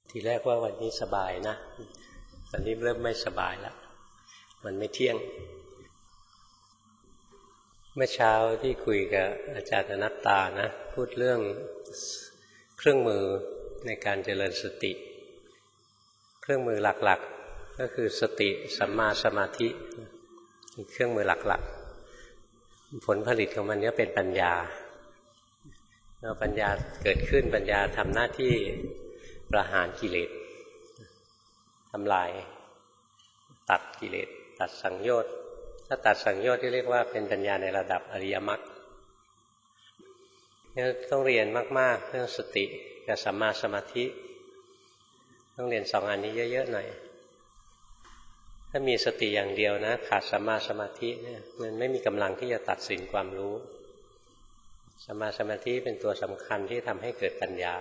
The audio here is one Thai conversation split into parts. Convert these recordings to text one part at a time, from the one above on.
ทีแรกว่าวันนี้สบายนะวันนี้เริ่มไม่สบายแล้วมันไม่เที่ยงเมื่อเช้าที่คุยกับอาจารย์อนัตตานะพูดเรื่องเครื่องมือในการเจริญสติเครื่องมือหลักๆก็คือสติสัมมาสมาธิเครื่องมือหลักๆผลผลิตของมันก็เป็นปัญญาแล้วปัญญาเกิดขึ้นปัญญาทำหน้าที่ประหารกิเลสทำลายตัดกิเลสตัดสังโยชน์ถ้าตัดสังโยชน์ที่เรียกว่าเป็นปัญญาในระดับอริยมรรคต้องเรียนมากๆเรื่องสติกับสัมมาสมาธิต้องเรียนสองอันนี้เยอะๆหน่อยถ้ามีสติอย่างเดียวนะขาดสัมมาสมาธิเนี่ยมันไม่มีกำลังที่จะตัดสินความรู้สัมมาสมาธิเป็นตัวสำคัญที่ทำให้เกิดปัญญา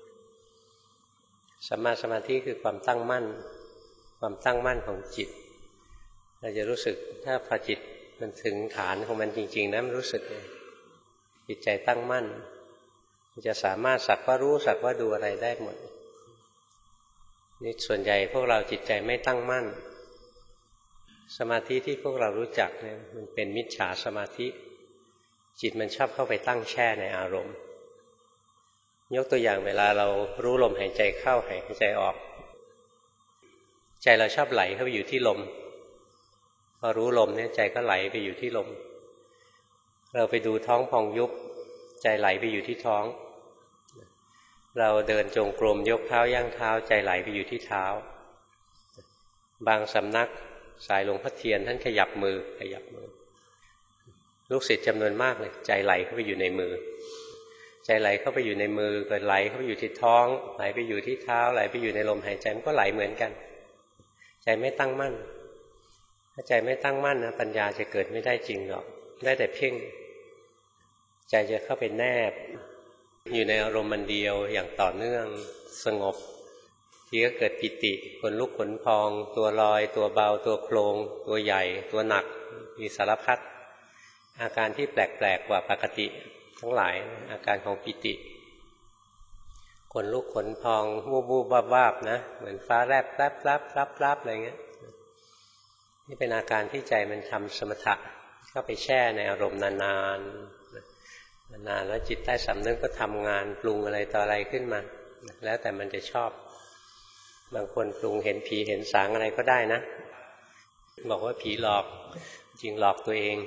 สัมมาสมาธิคือความตั้งมั่นของจิตเราจะรู้สึกถ้าพอจิตมันถึงฐานของมันจริงๆนะมันรู้สึกจิตใจตั้งมั่นมันจะสามารถสักว่ารู้สักว่าดูอะไรได้หมดนี่ส่วนใหญ่พวกเราจิตใจไม่ตั้งมั่นสมาธิที่พวกเรารู้จักเนี่ยมันเป็นมิจฉาสมาธิจิตมันชอบเข้าไปตั้งแช่ในอารมณ์ยกตัวอย่างเวลาเรารู้ลมหายใจเข้าหายใจออกใจเราชอบไหลเข้าไปอยู่ที่ลมพอรู้ลมเนี่ยใจก็ไหลไปอยู่ที่ลมเราไปดูท้องพองยุบใจไหลไปอยู่ที่ท้องเราเดินจงกรมยกเท้าย่างเท้าใจไหลไปอยู่ที่เท้าบางสำนักสายหลวงพ่อเทียนท่านขยับมือลูกศิษย์จำนวนมากเลยใจไหลเข้าไปอยู่ในมือใจไหลเข้าไปอยู่ในมือเกิดไหลเข้าไปอยู่ที่ท้องไหลไปอยู่ที่เท้าไหลไปอยู่ในลมหายใจมันก็ไหลเหมือนกันใจไม่ตั้งมั่นถ้าใจไม่ตั้งมั่นนะปัญญาจะเกิดไม่ได้จริงหรอกได้แต่เพ่งใจจะเข้าไปแนบอยู่ในอารมณ์มันเดียวอย่างต่อเนื่องสงบทีก็เกิดปิติขนลุกขนพองตัวลอยตัวเบาตัวโครงตัวใหญ่ตัวหนักมีสารพัดอาการที่แปลกๆกว่าปกติทั้งหลายอาการของปิติขนลุกขนพองวูบๆวาบๆนะเหมือนฟ้าแลบลับอะไรเงี้ยนี่เป็นอาการที่ใจมันทำสมถะเข้าไปแช่ในอารมณ์นานแล้วจิตใต้สำนึกก็ทำงานปรุงอะไรต่ออะไรขึ้นมาแล้วแต่มันจะชอบบางคนปรุงเห็นผีเห็นสางอะไรก็ได้นะบอกว่าผีหลอกจริงหลอกตัวเอง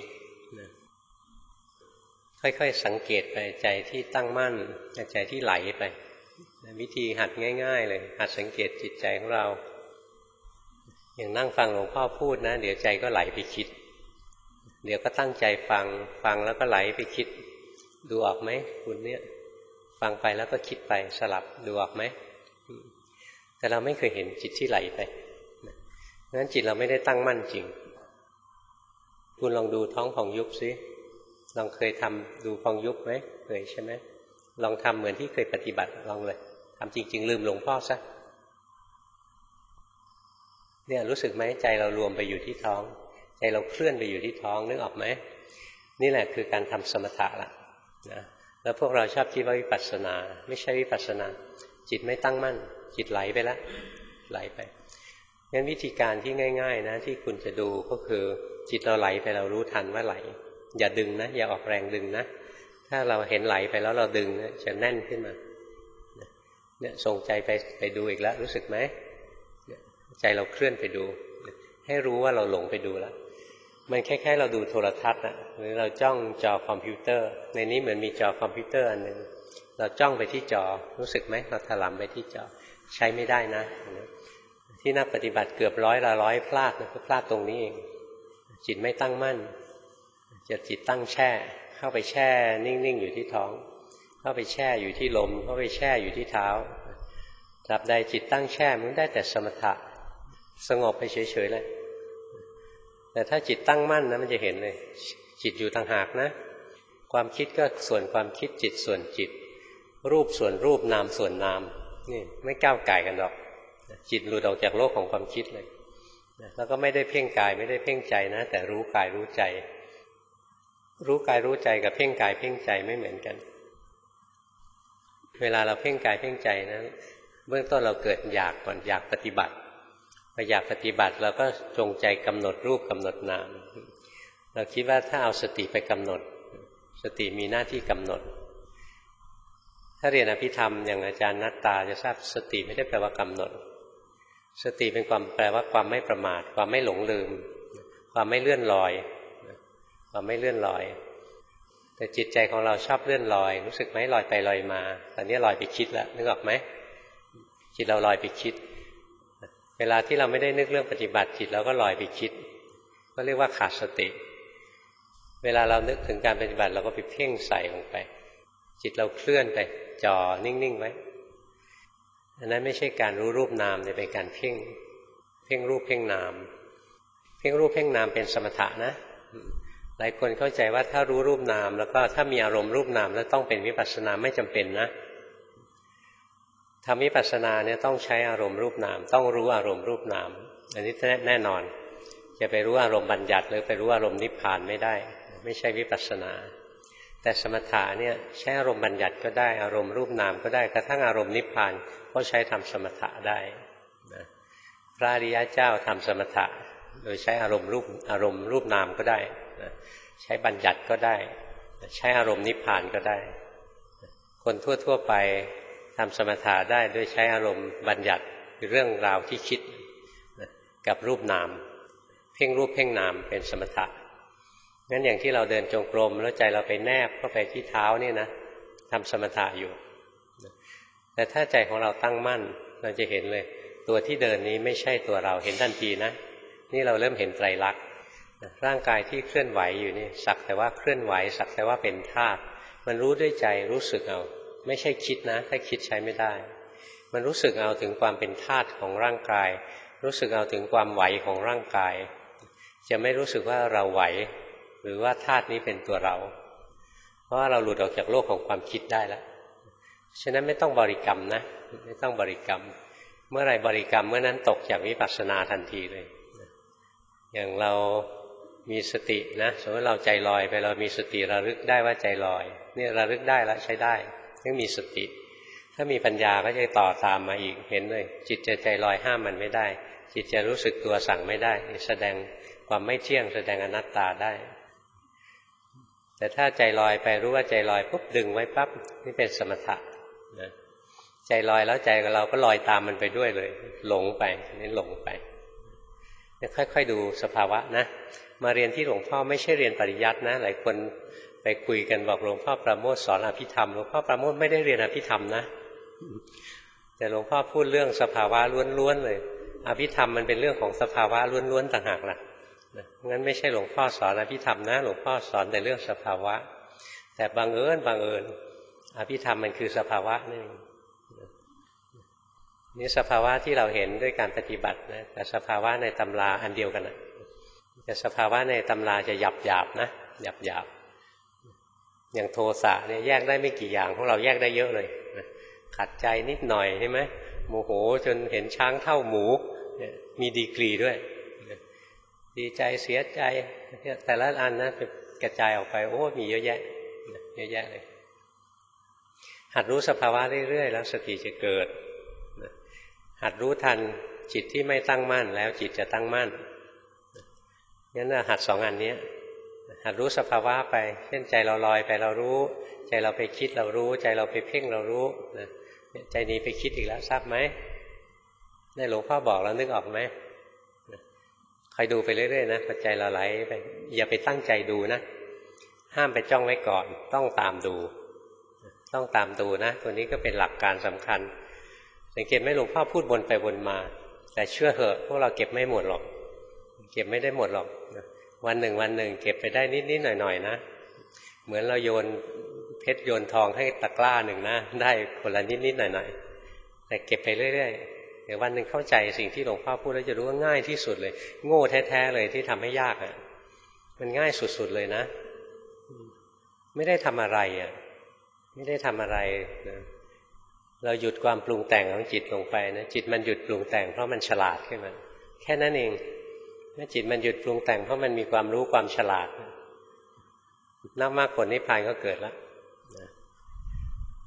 ค่อยๆสังเกตไปใจที่ตั้งมั่นใจที่ไหลไปวิธีหัดง่ายๆเลยหัดสังเกตจิตใจของเราอย่างนั่งฟังหลวงพ่อพูดนะเดี๋ยวใจก็ไหลไปคิดเดี๋ยวก็ตั้งใจฟังแล้วก็ไหลไปคิดดูออกไหมคุณเนี่ยฟังไปแล้วก็คิดไปสลับดูออกไหมแต่เราไม่เคยเห็นจิตที่ไหลไปเพราะฉะนั้นจิตเราไม่ได้ตั้งมั่นจริงคุณลองดูท้องพองยุบซิลองเคยทำดูพองยุบไหมเคยใช่ไหมลองทำเหมือนที่เคยปฏิบัติลองเลยทำจริงๆลืมหลวงพ่อซะเนี่ยรู้สึกไหมใจเรารวมไปอยู่ที่ท้องใจเราเคลื่อนไปอยู่ที่ท้องนึกออกไหมนี่แหละคือการทำสมถะละนะแล้วพวกเราชอบคิดว่าวิปัสสนาไม่ใช่วิปัสสนาจิตไม่ตั้งมั่นจิตไหลไปแล้วไหลไปงั้นวิธีการที่ง่ายๆนะที่คุณจะดูก็คือจิตเราไหลไปเรารู้ทันว่าไหลอย่าดึงนะอย่าออกแรงดึงนะถ้าเราเห็นไหลไปแล้วเราดึงนะจะแน่นขึ้นมาเนี่ยส่งใจไปดูอีกแล้วรู้สึกไหมใจเราเคลื่อนไปดูให้รู้ว่าเราหลงไปดูแล้วมันคล้ายๆเราดูโทรทัศน์หรือเราจ้องจอคอมพิวเตอร์ในนี้เหมือนมีจอคอมพิวเตอร์อันนึงเราจ้องไปที่จอรู้สึกไหมเราถลำไปที่จอใช้ไม่ได้นะที่นักปฏิบัติเกือบร้อยพลาดนะก็พลาดตรงนี้เองจิตไม่ตั้งมั่นจะจิตตั้งแช่เข้าไปแช่นิ่งๆอยู่ที่ท้องเข้าไปแช่อยู่ที่ลมเข้าไปแช่อยู่ที่เท้าตราบใดจิตตั้งแช่มันได้แต่สมถะสงบไปเฉยๆเลยแต่ถ้าจิตตั้งมั่นนะมันจะเห็นเลยจิตอยู่ต่างหากนะความคิดก็ส่วนความคิดจิตส่วนจิตรูปส่วนรูปนามส่วนนามนี่ไม่ก้าวไก่กันหรอกจิตหลุดออกจากโลกของความคิดเลยแล้วก็ไม่ได้เพ่งกายไม่ได้เพ่งใจนะแต่รู้กายรู้ใจรู้กายรู้ใจกับเพ่งกายเพ่งใจไม่เหมือนกันเวลาเราเพ่งกายเพ่งใจนะเบื้องต้นเราเกิดอยากก่อนอยากปฏิบัติพออยากปฏิบัติเราก็จงใจกำหนดรูปกำหนดนามเราคิดว่าถ้าเอาสติไปกำหนดสติมีหน้าที่กำหนดถ้าเรียนอภิธรรมอย่างอาจารย์นัตตาจะทราบสติไม่ได้แปลว่ากำหนดสติเป็นความแปลว่าความไม่ประมาทความไม่หลงลืมความไม่เลื่อนลอยความไม่เลื่อนลอยแต่จิตใจของเราชอบเลื่อนลอยรู้สึกไหมลอยไปลอยมาตอนนี้ลอยไปคิดแล้วนึกออกไหมจิตเราลอยไปคิดเวลาที่เราไม่ได้นึกเรื่องปฏิบัติจิตเราก็ลอยไปคิดก็เรียกว่าขาดสติเวลาเรานึกถึงการปฏิบัติเราก็ไปเพ่งใส่ลงไปจิตเราเคลื่อนไปจ่อนิ่งๆไว้อันนั้นไม่ใช่การรู้รูปนามแต่เป็นการเพ่งรูปเพ่งนามเพ่งรูปเพ่งนามเป็นสมถะนะหลายคนเข้าใจว่าถ้ารู้รูปนามแล้วก็ถ้ามีอารมณ์รูปนามแล้วต้องเป็นวิปัสสนาไม่จำเป็นนะทำวิปัสสนาเนี่ยต้องใช้อารมณ์รูปนามต้องรู้อารมณ์รูปนามอันนี้แน่นอนจะไปรู้อารมณ์บัญญัติหรือไปรู้อารมณ์นิพพานไม่ได้ไม่ใช่วิปัสสนาแต่สมถะเนี่ยใช้อารมณ์บัญญัติก็ได้อารมณ์รูปนามก็ได้กระทั่งอารมณ์นิพพานก็ใช้ทำสมถะได้นะพระอริยเจ้าทำสมถะโดยใช้อารมณ์รูปนามก็ได้นะใช้บัญญัติก็ได้ใช้อารมณ์นิพพานก็ได้คนทั่วไปทำสมถะได้โดยใช้อารมณ์บัญญัติคือเรื่องราวที่คิดนะกับรูปนามเพ่งรูปเพ่งนามเป็นสมถะงั้นอย่างที่เราเดินจงกรมแล้วใจเราไปแนบเข้าไปที่เท้านี่นะทำสมถะอยู่แต่ถ้าใจของเราตั้งมั่นเราจะเห็นเลยตัวที่เดินนี้ไม่ใช่ตัวเราเห็นทันทีนะนี่เราเริ่มเห็นไตรลักษณ์ร่างกายที่เคลื่อนไหวอยู่นี่สักแต่ว่าเคลื่อนไหวสักแต่ว่าเป็นธาตุมันรู้ด้วยใจรู้สึกเอาไม่ใช่คิดนะถ้าคิดใช้ไม่ได้มันรู้สึกเอาถึงความเป็นธาตุของร่างกายรู้สึกเอาถึงความไหวของร่างกายจะไม่รู้สึกว่าเราไหวหรือว่าธาตุนี้เป็นตัวเราเพราะว่าเราหลุดออกจากโลกของความคิดได้แล้วฉะนั้นไม่ต้องบริกรรมนะไม่ต้องบริกรรมเมื่อไรบริกรรมเมื่อนั้นตกจากวิปัสสนาทันทีเลยอย่างเรามีสตินะสมมติเราใจลอยไปเรามีสติระลึกได้ว่าใจลอยนี่ระลึกได้แล้วใช้ได้ยังมีสติถ้ามีปัญญาก็จะต่อตามมาอีกเห็นเลยจิตจะใจลอยห้ามมันไม่ได้จิตจะรู้สึกตัวสั่งไม่ได้แสดงความไม่เที่ยงแสดงอนัตตาได้แต่ถ้าใจลอยไปรู้ว่าใจลอยปุ๊บดึงไว้ปั๊บนี่เป็นสมถะนะใจลอยแล้วใจกับเราก็ลอยตามมันไปด้วยเลยหลงไปนี่หลงไปค่อยๆดูสภาวะนะมาเรียนที่หลวงพ่อไม่ใช่เรียนปริยัตินะหลายคนไปคุยกันบอกหลวงพ่อประโมทสอนอภิธรรมหลวงพ่อประโมทไม่ได้เรียนอภิธรรมนะแต่หลวงพ่อพูดเรื่องสภาวะล้วนๆเลยอภิธรรมมันเป็นเรื่องของสภาวะล้วนๆต่างหากล่ะงั้นไม่ใช่หลวงพ่อสอนอภิธรรมนะหลวงพ่อสอนแต่เรื่องสภาวะแต่บังเอิญอภิธรรมมันคือสภาวะนี่สภาวะที่เราเห็นด้วยการปฏิบัตินะแต่สภาวะในตำราอันเดียวกันนะแต่สภาวะในตำราจะหยาบๆนะหยาบๆอย่างโทสะเนี่ยแยกได้ไม่กี่อย่างของเราแยกได้เยอะเลยขัดใจนิดหน่อยใช่ไหมโมโหจนเห็นช้างเท่าหมูมีดีกรีด้วยดีใจเสียใจแต่ละอันนะจะกระจายออกไปโอ้มีเยอะแยะเลยหัดรู้สภาวะเรื่อยๆแล้วสติจะเกิดหัดรู้ทันจิตที่ไม่ตั้งมั่นแล้วจิตจะตั้งมั่นงั้นหัดสองอันนี้หัดรู้สภาวะไปเช่นใจเราลอยไปเรารู้ใจเราไปคิดเรารู้ใจเราไปเพ่งเรารู้ใจนี้ไปคิดอีกแล้วทราบไหมได้หลวงพ่อบอกแล้วนึกออกไหมคอยดูไปเรื่อยๆนะพอใจเราไหลไปอย่าไปตั้งใจดูนะห้ามไปจ้องไว้ก่อนต้องตามดูนะตัวนี้ก็เป็นหลักการสำคัญสังเกตไหมหลวงพ่อพูดวนไปวนมาแต่เชื่อเถอะพวกเราเก็บไม่หมดหรอกเก็บไม่ได้หมดหรอกวันหนึ่งเก็บไปได้นิดๆหน่อยๆนะเหมือนเราโยนเพชรโยนทองให้ตะกร้าหนึ่งนะได้คนละนิดๆหน่อยๆแต่เก็บไปเรื่อยๆเดี๋ยววันหนึ่งเข้าใจสิ่งที่หลวงพ่อพูดแล้วจะรู้ว่าง่ายที่สุดเลยโง่แท้ๆเลยที่ทำให้ยากอ่ะมันง่ายสุดๆเลยนะไม่ได้ทำอะไรไม่ได้ทำอะไรนะเราหยุดความปรุงแต่งของจิตลงไปนะจิตมันหยุดปรุงแต่งเพราะมันฉลาดขึ้นมาแค่นั้นเองเมื่อจิตมันหยุดปรุงแต่งเพราะมันมีความรู้ความฉลาดนักมรรคผลนิพพานก็เกิดแล้วนะท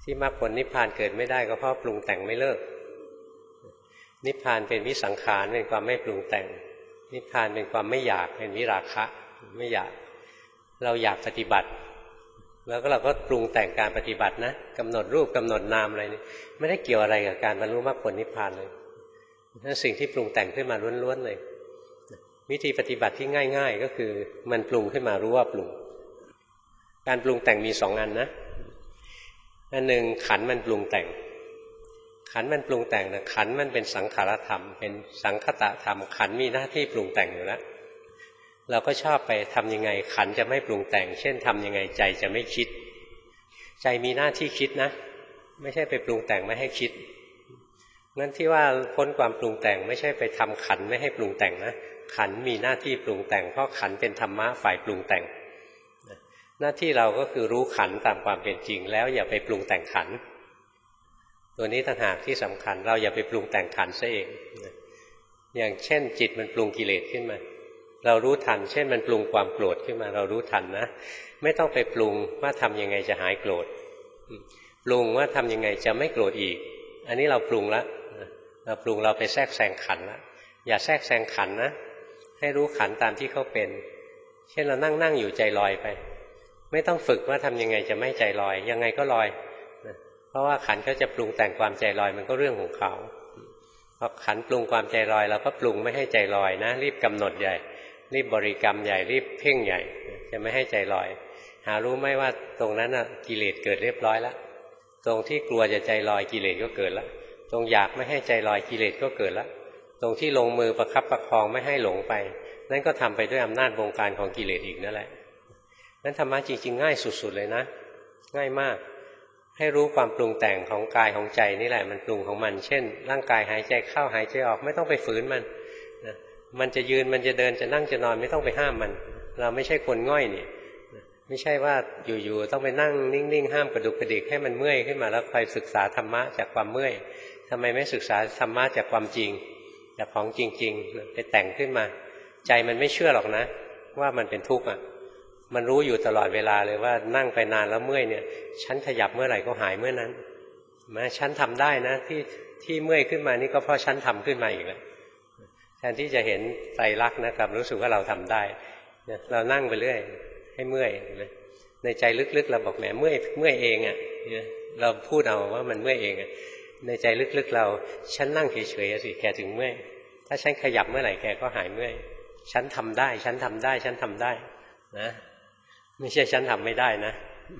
ที่มรรคผลนิพพานเกิดไม่ได้ก็เพราะปรุงแต่งไม่เลิกนิพพานเป็นวิสังขารเป็นความไม่ปรุงแต่งนิพพานเป็นความไม่อยากเป็นวิราคะไม่อยากเราอยากปฏิบัติแล้วก็เราก็ปรุงแต่งการปฏิบัตินะกำหนดรูปกำหนดนามอะไรนี่ไม่ได้เกี่ยวอะไรกับการบรรลุมรรคผลนิพพานเลยนั่นสิ่งที่ปรุงแต่งขึ้นมาล้วนๆเลยวิธีปฏิบัติที่ง่ายๆก็คือมันปรุงขึ้นมารู้ว่าปรุงการปรุงแต่งมีสองอันนะอันหนึ่งขันมันปรุงแต่งขันมันปรุงแต่งนะขันมันเป็นสังขารธรรมเป็นสังคตธรรมขันมีหน้าที่ปรุงแต่งอยู่แล้วเราก็ชอบไปทำยังไงขันจะไม่ปรุงแต่งเช่นทำยังไงใจจะไม่คิดใจมีหน้าที่คิดนะไม่ใช่ไปปรุงแต่งไม่ให้คิดงั้นที่ว่าพ้นความปรุงแต่งไม่ใช่ไปทำขันไม่ให้ปรุงแต่งนะขันมีหน้าที่ปรุงแต่งเพราะขันเป็นธรรมะฝ่ายปรุงแต่งหน้าที่เราก็คือรู้ขันตามความเป็นจริงแล้วอย่าไปปรุงแต่งขันตัวนี้ต่างหากที่สำคัญเราอย่าไปปรุงแต่งขันซะเองอย่างเช่นจิตมันปรุงกิเลสขึ้นมาเรารู้ทันเช่นมันปรุงความโกรธขึ้นมาเรารู้ทันนะไม่ต้องไปปรุงว่าทำยังไงจะหายโกรธปรุงว่าทำยังไงจะไม่โกรธอีกอันนี้เราปรุงแล้วเราปรุงเราไปแทรกแซงขันแล้วอย่าแทรกแซงขันนะให้รู้ขันตามที่เขาเป็นเช่นเรานั่งอยู่ใจลอยไปไม่ต้องฝึกว่าทำยังไงจะไม่ใจลอยยังไงก็ลอยเพราะว่าขันเขาจะปรุงแต่งความใจลอยมันก็เรื่องของเขาพอขันปรุงความใจลอยเราก็ปรุงไม่ให้ใจลอยนะรีบกำหนดใหญ่รีบบริกรรมใหญ่รีบเพ่งใหญ่จะไม่ให้ใจลอยหารู้ไหมว่าตรงนั้นกิเลสเกิดเรียบร้อยแล้วตรงที่กลัวจะใจลอยกิเลสก็เกิดแล้วตรงอยากไม่ให้ใจลอยกิเลสก็เกิดแล้วตรงที่ลงมือประคับประคองไม่ให้หลงไปนั่นก็ทำไปด้วยอำนาจบงการของกิเลสอีกนั่นแหละนั้นธรรมะจริงๆง่ายสุดๆเลยนะง่ายมากให้รู้ความปรุงแต่งของกายของใจนี่แหละมันปรุงของมันเช่นร่างกายหายใจเข้าหายใจออกไม่ต้องไปฝืนมันมันจะยืนมันจะเดินจะนั่งจะนอนไม่ต้องไปห้ามมันเราไม่ใช่คนง่อยนี่ไม่ใช่ว่าอยู่ๆต้องไปนั่งนิ่งๆห้ามกระดุกกระดิกให้มันเมื่อยขึ้นมาแล้วคอยศึกษาธรรมะจากความเมื่อยทำไมไม่ศึกษาธรรมะจากความจริงจากของจริงๆไปแต่งขึ้นมาใจมันไม่เชื่อหรอกนะว่ามันเป็นทุกข์มันรู้อยู่ตลอดเวลาเลยว่านั่งไปนานแล้วเมื่อยเนี่ยฉันขยับเมื่อไหร่ก็หายเมื่อนั้นฉันทำได้นะที่เมื่อยขึ้นมานี่ก็เพราะฉันทำขึ้นมาอีกแล้วแทนที่จะเห็นไตรลักษณ์นะครับรู้สึกว่าเราทำได้เรานั่งไปเรื่อยให้เมื่อยในใจลึกๆเราบอกแหมเมื่อยเองเราพูดเอาว่ามันเมื่อยเองในใจลึกๆเราฉันนั่งเฉยๆสิแกถึงเมื่อยถ้าฉันขยับเมื่อไหร่แกก็หายเมื่อยฉันทำได้ฉันทำได้ฉันทำได้นะไม่ใช่ฉันทำไม่ได้นะ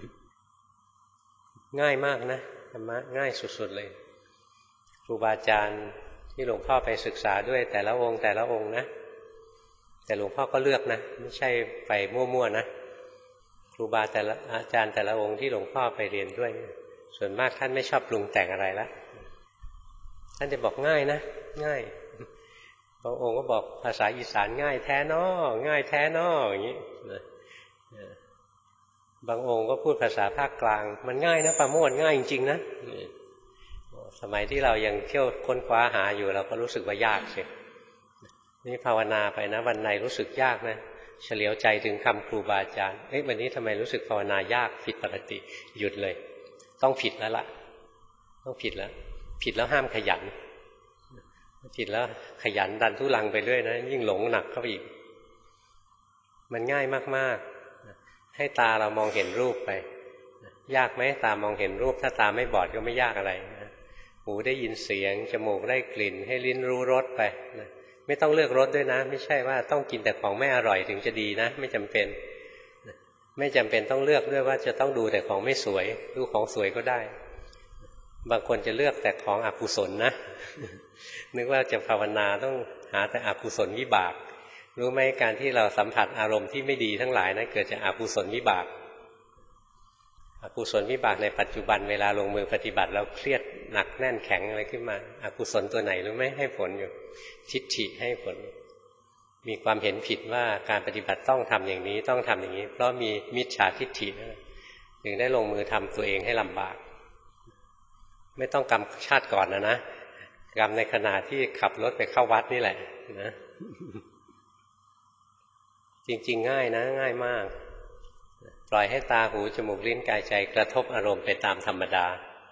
ง่ายมากนะธรรมะง่ายสุดๆเลยครูบาอาจารย์ที่หลวงพ่อไปศึกษาด้วยแต่ละองค์นะแต่หลวงพ่อก็เลือกนะไม่ใช่ไปมั่วๆนะครูบาแต่ละอาจารย์แต่ละองค์ที่หลวงพ่อไปเรียนด้วยส่วนมากท่านไม่ชอบปรุงแต่งอะไรละท่านจะบอกง่ายนะง่ายบางองค์ก็บอกภาษาอีสานง่ายแท้นอง่ายแท้นออย่างนี้บางองค์ก็พูดภาษาภาคกลางมันง่ายนะปราโมทย์ง่ายจริงๆนะสมัยที่เรายังเที่ยวค้นคว้าหาอยู่เราก็รู้สึกว่ายากสินี่ภาวนาไปนะวันไหนรู้สึกยากนะเฉลียวใจถึงคำครูบาอาจารย์วันนี้ทำไมรู้สึกภาวนายากผิดปกติหยุดเลยต้องผิดแล้วล่ะต้องผิดแล้วห้ามขยันผิดแล้วขยันดันทุลังไปเรื่อยนะยิ่งหลงหนักเข้าไปอีกมันง่ายมากๆให้ตาเรามองเห็นรูปไปยากไหมตามองเห็นรูปถ้าตาไม่บอดก็ไม่ยากอะไรนะหูได้ยินเสียงจมูกได้กลิ่นให้ลิ้นรู้รสไปนะไม่ต้องเลือกรสด้วยนะไม่ใช่ว่าต้องกินแต่ของไม่อร่อยถึงจะดีนะไม่จำเป็นต้องเลือกด้วยว่าจะต้องดูแต่ของไม่สวยดูของสวยก็ได้บางคนจะเลือกแต่ของอกุศลนะนึกว่าจะภาวนาต้องหาแต่อกุศลวิบากรู้ไหมการที่เราสัมผัสอารมณ์ที่ไม่ดีทั้งหลายนั้นเกิดจากอกุศลวิบากอกุศลวิบากในปัจจุบันเวลาลงมือปฏิบัติแล้วเครียดหนักแน่นแข็งอะไรขึ้นมาอกุศลตัวไหนรู้ไหมให้ผลอยู่ทิฏฐิให้ผลมีความเห็นผิดว่าการปฏิบัติต้องทำอย่างนี้ต้องทำอย่างนี้เพราะมีมิจฉาทิฏฐิถึงได้ลงมือทำตัวเองให้ลำบากไม่ต้องกรรมชาติก่อนนะกรรมในขณะที่ขับรถไปเข้าวัดนี่แหละนะจริงๆง่ายนะง่ายมากปล่อยให้ตาหูจมูกลิ้นกายใจกระทบอารมณ์ไปตามธรรมดา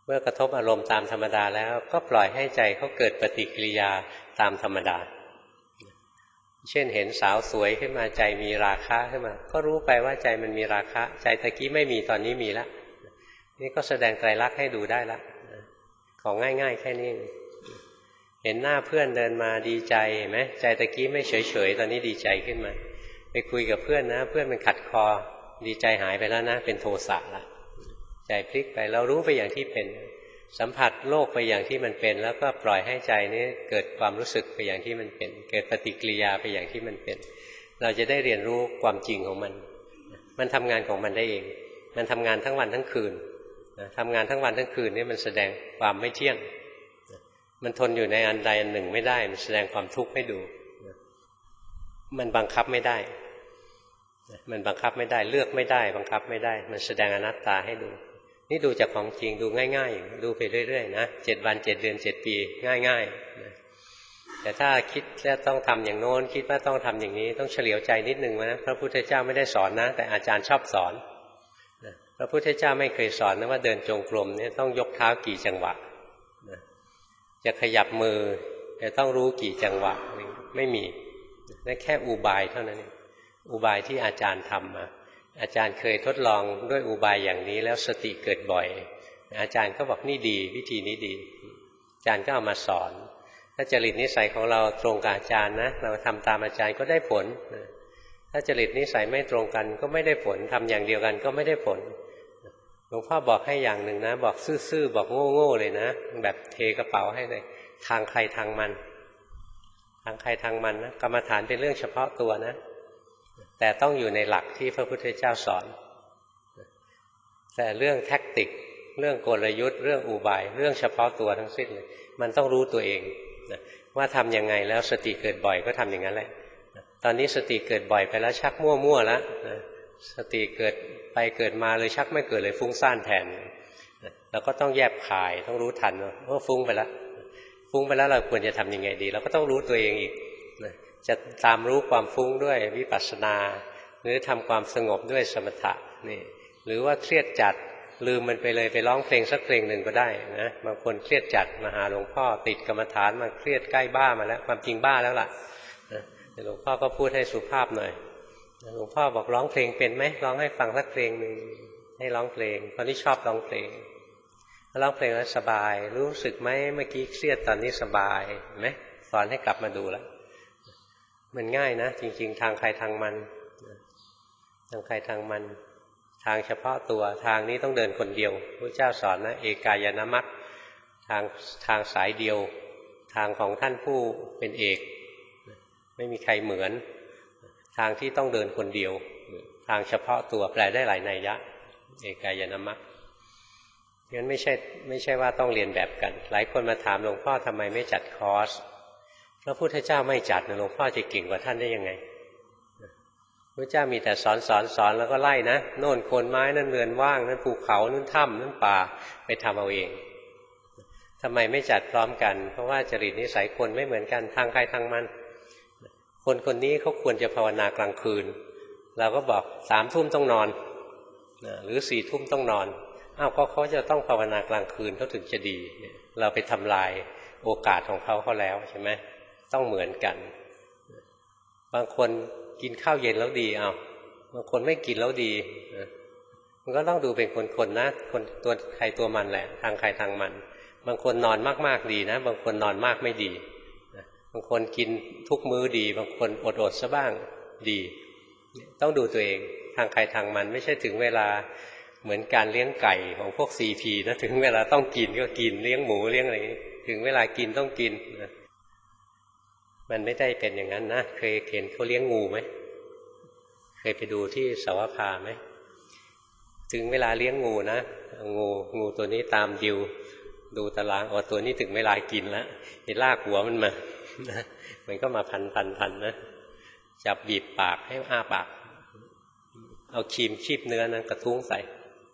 เมื่อกระทบอารมณ์ตามธรรมดาแล้วก็ปล่อยให้ใจเขาเกิดปฏิกิริยาตามธรรมดาเช่นเห็นสาวสวยขึ้นมาใจมีราคะขึ้นมาก็รู้ไปว่าใจมันมีราคะใจตะกี้ไม่มีตอนนี้มีแล้วนี่ก็แสดงไตรลักษณ์ให้ดูได้ละของง่ายๆแค่นี้เห็นหน้าเพื่อนเดินมาดีใจเห็นไหมใจตะกี้ไม่เฉยๆตอนนี้ดีใจขึ้นมาไปคุยกับเพื่อนนะเพื่อนมันขัดคอดีใจหายไปแล้วนะเป็นโทสะละใจพลิกไปเรารู้ไปอย่างที่เป็นสัมผัสโลกไปอย่างที่มันเป็นแล้วก็ปล่อยให้ใจนี้เกิดความรู้สึกไปอย่างที่มันเป็นเกิดปฏิกิริยาไปอย่างที่มันเป็นเราจะได้เรียนรู้ความจริงของมันมันทำงานของมันได้เองมันทำงานทั้งวันทั้งคืนทำงานทั้งวันทั้งคืนนี่มันแสดงความไม่เที่ยงมันทนอยู่ในอันใดอันหนึ่งไม่ได้มันแสดงความทุกข์ให้ดูมันบังคับไม่ได้มันบังคับไม่ได้เลือกไม่ได้บังคับไม่ได้มันแสดงอนัตตาให้ดูนี่ดูจากของจริงดูง่ายๆดูไปเรื่อยๆนะ7 วัน 7 เดือน 7 ปีง่ายๆนะแต่ถ้าคิดว่าต้องทำอย่างโน้นคิดว่าต้องทำอย่างนี้ต้องเฉลียวใจนิดนึงนะพระพุทธเจ้าไม่ได้สอนนะแต่อาจารย์ชอบสอนนะพระพุทธเจ้าไม่เคยสอนนะว่าเดินจงกรมเนี่ยต้องยกเท้ากี่จังหวะนะจะขยับมือจะต้องรู้กี่จังหวะไม่มีนั่นแค่อุบายเท่านั้นเองอุบายที่อาจารย์ทำมาอาจารย์เคยทดลองด้วยอุบายอย่างนี้แล้วสติเกิดบ่อยอาจารย์ก็บอกนี่ดีวิธีนี้ดีอาจารย์ก็เอามาสอนถ้าจริตนิสัยของเราตรงกับอาจารย์นะเราทำตามอาจารย์ก็ได้ผลถ้าจริตนิสัยไม่ตรงกันก็ไม่ได้ผลทำอย่างเดียวกันก็ไม่ได้ผลหลวงพ่อบอกให้อย่างหนึ่งนะบอกซื่อๆบอกโง่ๆเลยนะแบบเทกระเป๋าให้เลยทางใครทางมันทางใครทางมันนะกรรมฐานเป็นเรื่องเฉพาะตัวนะแต่ต้องอยู่ในหลักที่พระพุทธเจ้าสอนแต่เรื่องแท็กติกเรื่องกลยุทธ์เรื่องอุบายเรื่องเฉพาะตัวทั้งสิ้นเลยมันต้องรู้ตัวเองนะว่าทำยังไงแล้วสติเกิดบ่อยก็ทำอย่างนั้นแหละตอนนี้สติเกิดบ่อยไปแล้วชักมั่วๆแล้วนะสติเกิดไปเกิดมาเลยชักไม่เกิดเลยฟุ้งซ่านแทนเราก็ต้องแยบคายต้องรู้ทันว่าฟุ้งไปแล้วเราควรจะทำยังไงดีเราก็ต้องรู้ตัวเองอีกจะตามรู้ความฟุ้งด้วยวิปัสสนาหรือทำความสงบด้วยสมถะนี่หรือว่าเครียดจัดลืมมันไปเลยไปร้องเพลงสักเพลงหนึ่งก็ได้นะบางคนเครียดจัดมาหาหลวงพ่อติดกรรมฐานมาเครียดใกล้บ้ามาแล้วความจริงบ้าแล้วล่ะหลวงพ่อก็พูดให้สุภาพหน่อยหลวงพ่อบอกร้องเพลงเป็นไหมร้องให้ฟังสักเพลงหนึ่งให้ร้องเพลงคนที่ชอบร้องเพลงร้องเพลงแล้วสบายรู้สึกไหมเมื่อกี้เครียดตอนนี้สบายไหมสอนให้กลับมาดูแล้วมันง่ายนะจริงๆทางใครทางมันทางใครทางมันทางเฉพาะตัวทางนี้ต้องเดินคนเดียวพระเจ้าสอนนะเอกายนมรรคทางสายเดียวทางของท่านผู้เป็นเอกไม่มีใครเหมือนทางที่ต้องเดินคนเดียวทางเฉพาะตัวแปลได้หลายนัยยะเอกายนมรรคงั้นไม่ใช่ว่าต้องเรียนแบบกันหลายคนมาถามหลวงพ่อทำไมไม่จัดคอร์สพระพุทธเจ้าไม่จัดหลวงพ่อจะเก่งกว่าท่านได้ยังไงพระเจ้ามีแต่สอนแล้วก็ไล่นะโน่นโคนไม้นั่นเรือนว่างนั่นภูเขานั่นถ้ำนั่นป่าไปทำเอาเองทำไมไม่จัดพร้อมกันเพราะว่าจริตนิสัยคนไม่เหมือนกันทางใครทางมันคนนี้เขาควรจะภาวนากลางคืนเราก็บอก3 ทุ่มต้องนอนหรือ4 ทุ่มต้องนอนอ้าวก็เขาจะต้องภาวนากลางคืนเขาถึงจะดีเราไปทำลายโอกาสของเขาแล้วใช่ไหมต้องเหมือนกันบางคนกินข้าวเย็นแล้วดีบางคนไม่กินแล้วดีมันก็ต้องดูเป็นคนๆนะคนตัวใครตัวมันแหละทางใครทางมันบางคนนอนมากๆดีนะบางคนนอนมากไม่ดีบางคนกินทุกมื้อดีบางคนอดซะบ้างดีต้องดูตัวเองทางใครทางมันไม่ใช่ถึงเวลาเหมือนการเลี้ยงไก่ของพวก CP นะถึงเวลาต้องกินก็กินเลี้ยงหมูเลี้ยงอะไรถึงเวลากินต้องกินมันไม่ได้เป็นอย่างนั้นนะเคยเห็นเขาเลี้ยงงูไหมเคยไปดูที่สาวภาไหมถึงเวลาเลี้ยงงูนะงูตัวนี้ตามดิวดูตารางตัวนี้ถึงเวลากินแล้วนี่ลากหัวมันมามันก็มาพันนะจับบีบปากให้อ้าปากเอาครีมชีบเนื้อนั้นกระทุ้งใส่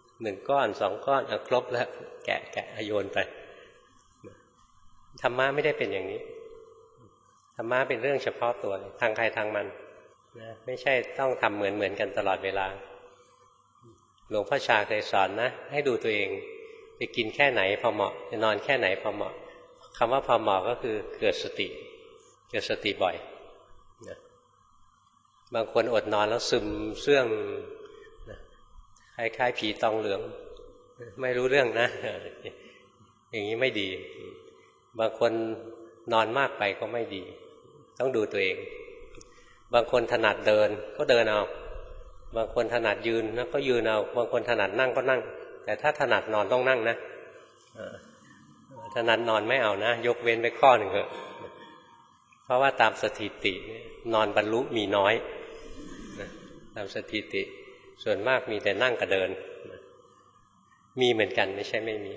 1 ก้อน 2 ก้อนครบแล้วแกะโยนไปธรรมะไม่ได้เป็นอย่างนี้ธรรมะเป็นเรื่องเฉพาะตัวทางใครทางมันนะไม่ใช่ต้องทำเหมือนกันตลอดเวลาหลวงพ่อชาเคยสอนนะให้ดูตัวเองไปกินแค่ไหนพอเหมาะจะนอนแค่ไหนพอเหมาะคำว่าพอเหมาะก็คือเกิดสติบ่อยนะบางคนอดนอนแล้วซึมเสื่องนะคล้ายๆผีตองเหลืองไม่รู้เรื่องนะอย่างนี้ไม่ดีบางคนนอนมากไปก็ไม่ดีต้องดูตัวเองบางคนถนัดเดินก็เดินเอาบางคนถนัดยืนก็ยืนเอาบางคนถนัดนั่งก็นั่งแต่ถ้าถนัดนอนต้องนั่งนะถนัดนอนไม่เอานะยกเว้นไปข้อหนึ่งเถอะเพราะว่าตามสถิตินอนบรรลุมีน้อยตามสถิติส่วนมากมีแต่นั่งกับเดินมีเหมือนกันไม่ใช่ไม่มี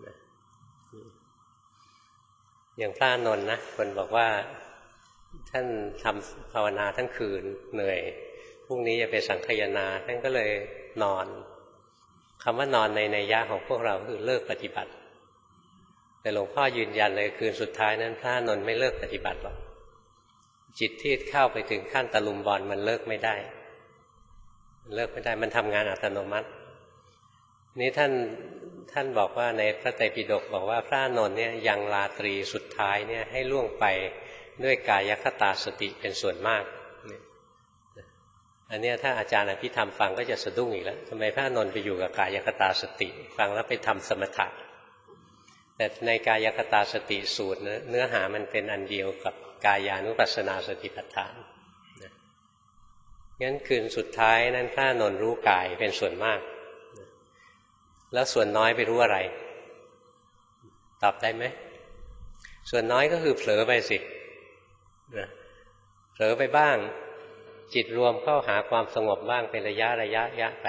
อย่างพระอานนท์นะคนบอกว่าท่านทำภาวนาทั้งคืนเหนื่อยพรุ่งนี้จะไปสังคายนาท่านก็เลยนอนคำว่านอนในนัยยะของพวกเราคือเลิกปฏิบัติแต่หลวงพ่อยืนยันเลยคืนสุดท้ายนั้นพระอานนท์ไม่เลิกปฏิบัติหรอกจิตที่เข้าไปถึงขั้นตะลุมบอลมันเลิกไม่ได้มันทำงานอัตโนมัตินี่ท่านบอกว่าในพระไตรปิฎกบอกว่าพระอานนท์เนี่ยยังราตรีสุดท้ายเนี่ยให้ล่วงไปด้วยกายคตาสติเป็นส่วนมากอันนี้ถ้าอาจารย์อภิธรรมฟังก็จะสะดุ้งอีกแล้วทำไมพระอานนท์ไปอยู่กับกายคตาสติฟังแล้วไปทำสมถะแต่ในกายคตาสติสูตรเนื้อหามันเป็นอันเดียวกับกายานุปัสสนาสติปัฏฐานงั้นคืนสุดท้ายนั้นพระอานนท์รู้กายเป็นส่วนมากแล้วส่วนน้อยไปรู้อะไรตอบได้ไหมส่วนน้อยก็คือเผลอไปสิเผลอไปบ้างจิตรวมเข้าหาความสงบบ้างเป็นระยะไป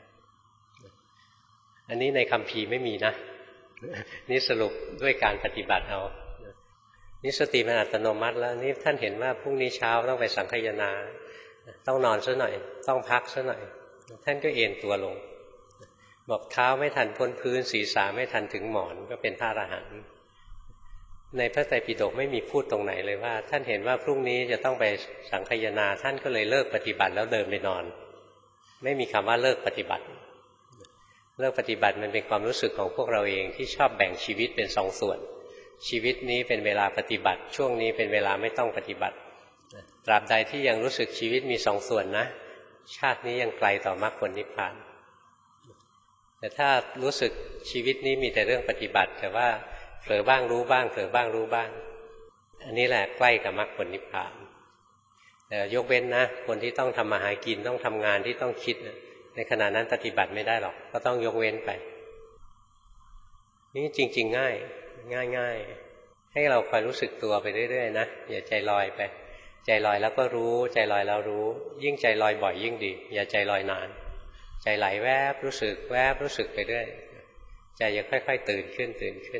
อันนี้ในคัมภีร์ไม่มีนะนี่สรุปด้วยการปฏิบัติเอานี่สติมันอัตโนมัติแล้วนี่ท่านเห็นว่าพรุ่งนี้เช้าต้องไปสังคายนาต้องนอนซะหน่อยต้องพักซะหน่อยท่านก็เอนตัวลงบอกเท้าไม่ทันพ้นพื้นศีรษะไม่ทันถึงหมอนก็เป็นพระอรหันต์ในพระไตรปิฎกไม่มีพูดตรงไหนเลยว่าท่านเห็นว่าพรุ่งนี้จะต้องไปสังคายนาท่านก็เลยเลิกปฏิบัติแล้วเดินไปนอนไม่มีคำว่าเลิกปฏิบัติเลิกปฏิบัติมันเป็นความรู้สึกของพวกเราเองที่ชอบแบ่งชีวิตเป็นสองส่วนชีวิตนี้เป็นเวลาปฏิบัติช่วงนี้เป็นเวลาไม่ต้องปฏิบัติตราบใดที่ยังรู้สึกชีวิตมีสองส่วนนะชาตินี้ยังไกลต่อมรรคผลนิพพานแต่ถ้ารู้สึกชีวิตนี้มีแต่เรื่องปฏิบัติแต่ว่าเผลอบ้างรู้บ้างเผลอบ้างรู้บ้างอันนี้แหละใกล้กับมรรคผลนิพพานแต่ยกเว้นนะคนที่ต้องทำมาหากินต้องทำงานที่ต้องคิดในขณะนั้นปฏิบัติไม่ได้หรอกก็ต้องยกเว้นไปนี่จริงๆง่ายให้เราคอยรู้สึกตัวไปเรื่อยๆนะอย่าใจลอยไปใจลอยแล้วก็รู้ใจลอยแล้วรู้ยิ่งใจลอยบ่อยยิ่งดีอย่าใจลอยนานใจไหลแวบรู้สึกแวบรู้สึกไปเรื่อยใจจะค่อยๆตื่นขึ้น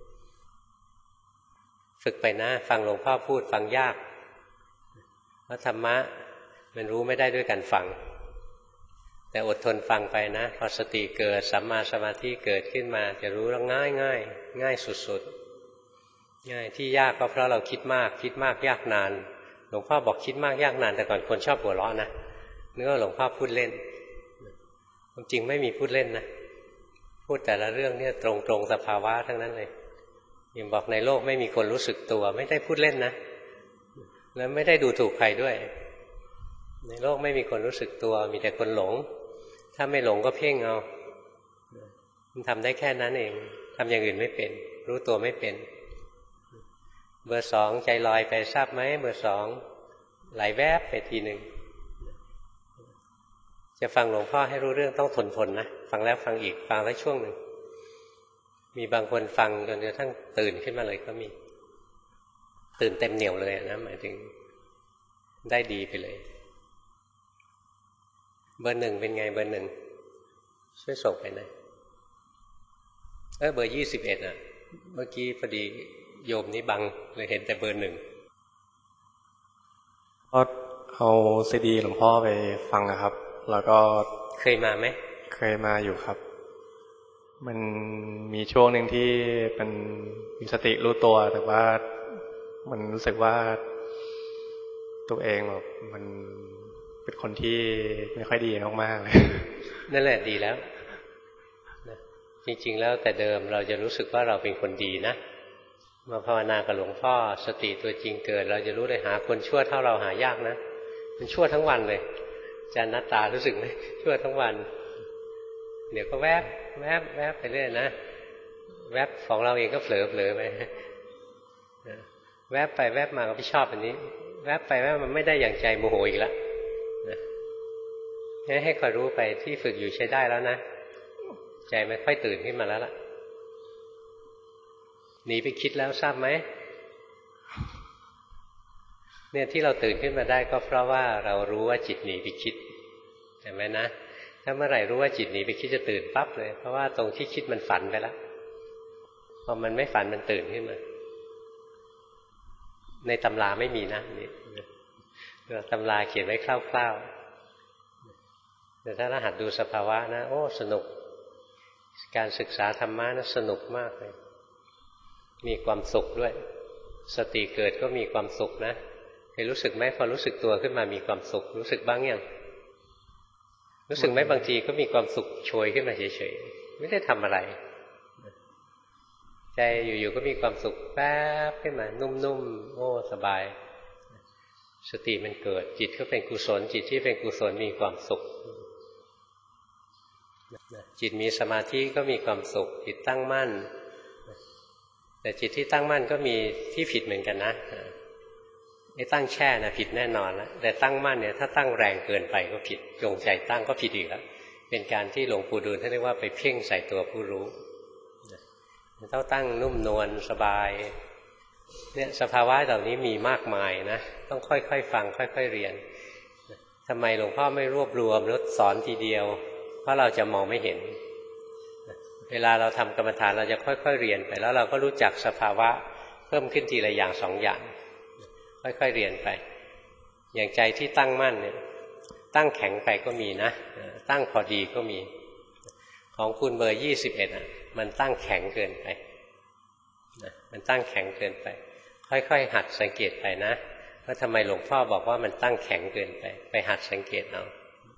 ฝึกไปนะฟังหลวงพ่อพูดฟังยากเพราะธรรมะมันรู้ไม่ได้ด้วยการฟังแต่อดทนฟังไปนะพอสติเกิดสัมมาสมาธิเกิดขึ้นมาจะรู้แล้วง่ายสุดๆง่ายที่ยากก็เพราะเราคิดมากยากนานหลวงพ่อบอกคิดมากยากนานแต่ก่อนคนชอบหัวเราะนะนึกว่าหลวงพ่อพูดเล่นความจริงไม่มีพูดเล่นนะพูดแต่ละเรื่องเนี่ยตรงสภาวะทั้งนั้นเลยยังบอกในโลกไม่มีคนรู้สึกตัวไม่ได้พูดเล่นนะแล้วไม่ได้ดูถูกใครด้วยในโลกไม่มีคนรู้สึกตัวมีแต่คนหลงถ้าไม่หลงก็เพ่งเอามันทำได้แค่นั้นเองทำอย่างอื่นไม่เป็นรู้ตัวไม่เป็นเบอร์สองใจลอยไปทราบไหมเบอร์สองไหลแวบไปทีหนึ่งจะฟังหลวงพ่อให้รู้เรื่องต้องทนนะฟังแล้วฟังอีกฟังแล้วช่วงหนึ่งมีบางคนฟังจนกระทั่งตื่นขึ้นมาเลยก็มีตื่นเต็มเหนี่ยวเลยนะหมายถึงได้ดีไปเลยเบอร์หนึ่งเป็นไงเบอร์หนึ่งช่วยส่งไปหน่อยเบอร์21อ่ะเมื่อกี้พอดีโยมนี้บังเลยเห็นแต่เบอร์หนึ่งก็เอาซีดีหลวงพ่อไปฟังนะครับแล้วก็เคยมาไหมเคยมาอยู่ครับมันมีช่วงหนึ่งที่มันมีสติรู้ตัวแต่ว่ามันรู้สึกว่าตัวเองแบบมันเป็นคนที่ไม่ค่อยดีมากๆเลยนั่นแหละดีแล้วจริงๆแล้วแต่เดิมเราจะรู้สึกว่าเราเป็นคนดีนะมาภาวนากับหลวงพ่อสติตัวจริงเกิดเราจะรู้เลยหาคนชั่วเท่าเราหายากนะมันชั่วทั้งวันเลยอาจารย์นัตตารู้สึกไหมชั่วทั้งวันเดี๋ยวก็แวบแวบแวบไปเรื่อยนะแวบของเราเองก็เผลอไปแวบไปแวบมาก็ไม่ชอบอันนี้แวบไปแวบมันไม่ได้อย่างใจโมโหอีกแล้วให้คอยรู้ไปที่ฝึกอยู่ใช้ได้แล้วนะใจไม่ค่อยตื่นขึ้นมาแล้วล่ะหนีไปคิดแล้วทราบไหมเนี่ยที่เราตื่นขึ้นมาได้ก็เพราะว่าเรารู้ว่าจิตหนีไปคิดเห็นไหมนะถ้าเมื่อไหร่รู้ว่าจิตหนีไปคิดจะตื่นปั๊บเลยเพราะว่าตรงที่คิดมันฝันไปแล้วพอมันไม่ฝันมันตื่นขึ้นมาในตำราไม่มีนะนี่ตำราเขียนไว้คร่าวๆแต่ถ้าเราหัดดูสภาวะนะโอ้สนุกการศึกษาธรรมะนะสนุกมากเลยมีความสุขด้วยสติเกิดก็มีความสุขนะเคยรู้สึกไหมพอรู้สึกตัวขึ้นมามีความสุขรู้สึกบ้างยังรู้สึกไหมบางทีก็มีความสุขโชยขึ้นมาเฉยๆไม่ได้ทำอะไรใจอยู่ๆก็มีความสุขแป๊บขึ้นมานุ่มๆโอ้สบายสติมันเกิดจิตก็เป็นกุศลจิตที่เป็นกุศลมีความสุขจิตมีสมาธิก็มีความสุขจิตตั้งมั่นแต่จิตที่ตั้งมั่นก็มีที่ผิดเหมือนกันนะไอ้ตั้งแช่นะผิดแน่นอนแล้วแต่ตั้งมั่นเนี่ยถ้าตั้งแรงเกินไปก็ผิดจงใจตั้งก็ผิดอีกแล้วเป็นการที่หลวงปู่ดูลท่านเรียกว่าไปเพ่งใส่ตัวผู้รู้ต้องตั้งนุ่มนวลสบายเนี่ยสภาวะเหล่านี้มีมากมายนะต้องค่อยๆฟังค่อยๆเรียนทำไมหลวงพ่อไม่รวบรวมแล้วสอนทีเดียวเพราะเราจะมองไม่เห็นเวลาเราทำกรรมฐานเราจะค่อยๆเรียนไปแล้วเราก็รู้จักสภาวะเพิ่มขึ้นทีละอย่างสองอย่างค่อยๆเรียนไปอย่างใจที่ตั้งมั่นเนี่ยตั้งแข็งไปก็มีนะตั้งพอดีก็มีของคุณเบอร์21มันตั้งแข็งเกินไปมันตั้งแข็งเกินไปค่อยๆหัดสังเกตไปนะว่าทำไมหลวงพ่อบอกว่ามันตั้งแข็งเกินไปหัดสังเกตเอา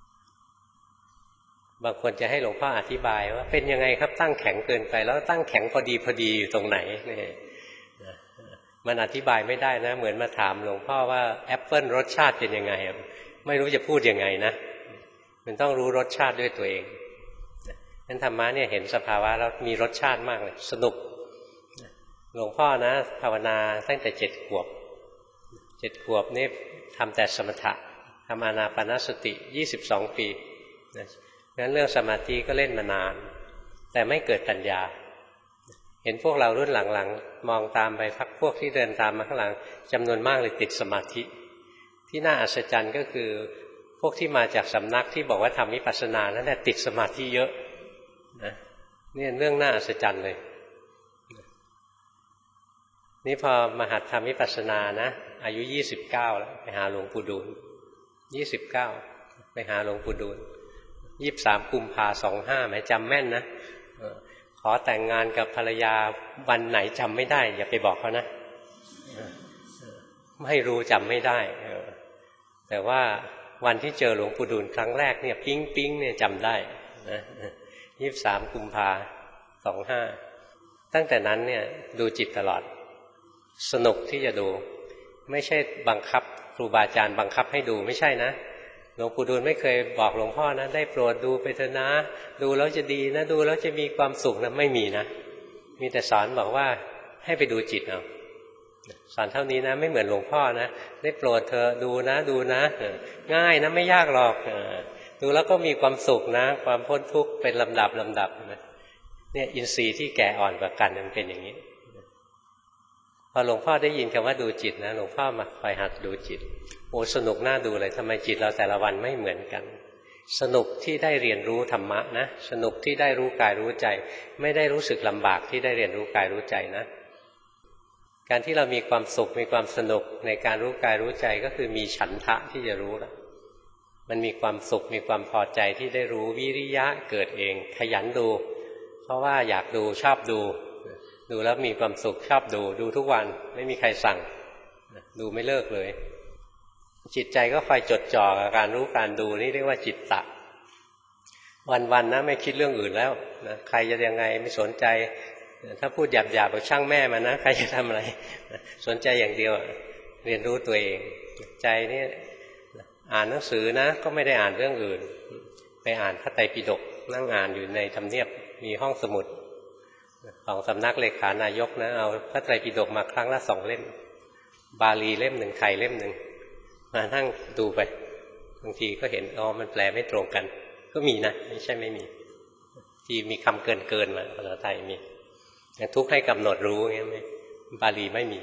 บางคนจะให้หลวงพ่ออธิบายว่าเป็นยังไงครับตั้งแข็งเกินไปแล้วตั้งแข็งพอดีอยู่ตรงไหนนี่มันอธิบายไม่ได้นะเหมือนมาถามหลวงพ่อว่าแอปเปิ้ลรสชาติเป็นยังไงไม่รู้จะพูดยังไงนะมันต้องรู้รสชาติด้วยตัวเองนั้นธรรมะเนี่ยเห็นสภาวะแล้วมีรสชาติมากเลยสนุกหลวงพ่อนะภาวนาตั้งแต่7 ขวบนี่ทำแต่สมถะทำอานาปานสติ22 ปีงั้นเรื่องสมาธิก็เล่นมานานแต่ไม่เกิดปัญญาเห็นพวกเรารุ่นหลังๆมองตามไปพักพวกที่เดินตามมาข้างหลังจำนวนมากเลยติดสมาธิที่น่าอัศจรรย์ก็คือพวกที่มาจากสำนักที่บอกว่าทำวิปัสสนานั่นแหละติดสมาธิเยอะนะนี่เรื่องน่าอัศจรรย์เลยนี่พอมาหัดทำวิปัสสนานะอายุ29แล้วไปหาหลวงปู่ดูล29ไปหาหลวงปู่ดูล23 กุมภาพันธ์ 25หมายจำแม่นนะขอแต่งงานกับภรรยาวันไหนจำไม่ได้อย่าไปบอกเขานะไม่รู้จำไม่ได้แต่ว่าวันที่เจอหลวงปู่ดูลครั้งแรกเนี่ยปิ๊งเนี่ยจำได้นะ23 กุมภาพันธ์ 25ตั้งแต่นั้นเนี่ยดูจิตตลอดสนุกที่จะดูไม่ใช่บังคับครูบาอาจารย์บังคับให้ดูไม่ใช่นะหลวงปู่ดูลไม่เคยบอกหลวงพ่อนะได้โปรดดูไปเถอะนะดูแล้วจะดีนะดูแล้วจะมีความสุขนะไม่มีนะมีแต่สอนบอกว่าให้ไปดูจิตเอาสอนเท่านี้นะไม่เหมือนหลวงพ่อนะได้โปรดเธอดูนะง่ายนะไม่ยากหรอกดูแล้วก็มีความสุขนะความพ้นทุกข์เป็นลำดับนะเนี่ยอินทรีย์ที่แก่อ่อนกว่ากันมันเป็นอย่างนี้พอหลวงพ่อได้ยินคำว่าดูจิตนะหลวงพ่อมาคอยหัดดูจิตโอ้สนุกน่าดูเลยทำไมจิตเราแต่ละวันไม่เหมือนกันสนุกที่ได้เรียนรู้ธรรมะนะสนุกที่ได้รู้กายรู้ใจไม่ได้รู้สึกลำบากที่ได้เรียนรู้กายรู้ใจนะการที่เรามีความสุขมีความสนุกในการรู้กายรู้ใจก็คือมีฉันทะที่จะรู้แล้วมันมีความสุขมีความพอใจที่ได้รู้วิริยะเกิดเองขยันดูเพราะว่าอยากดูชอบดูแล้วมีความสุขชอบดูทุกวันไม่มีใครสั่งดูไม่เลิกเลยจิตใจก็คอยจดจ่อกับการรู้การดูนี่เรียกว่าจิตตะวันๆนะไม่คิดเรื่องอื่นแล้วนะใครจะยังไงไม่สนใจถ้าพูดหยาบๆบอกช่างแม่มันนะใครจะทำอะไรสนใจอย่างเดียวเรียนรู้ตัวเองใจนี่อ่านหนังสือนะก็ไม่ได้อ่านเรื่องอื่นไปอ่านพระไตรปิฎกนั่งอ่านอยู่ในทำเนียบมีห้องสมุดของสำนักเลขานายกนะเอาพระไตรปิฎกมาครั้งละ2 เล่มบาลีเล่มหนึ่งไทยเล่มหนึ่งมานั่งดูไปบางทีก็เห็นมันแปลไม่ตรงกันก็มีนะไม่ใช่ไม่มีที่มีคำเกินมาภาษาไทยมีอย่างทุกข์ให้กำหนดรู้เงี้ยไหมบาลีไม่มี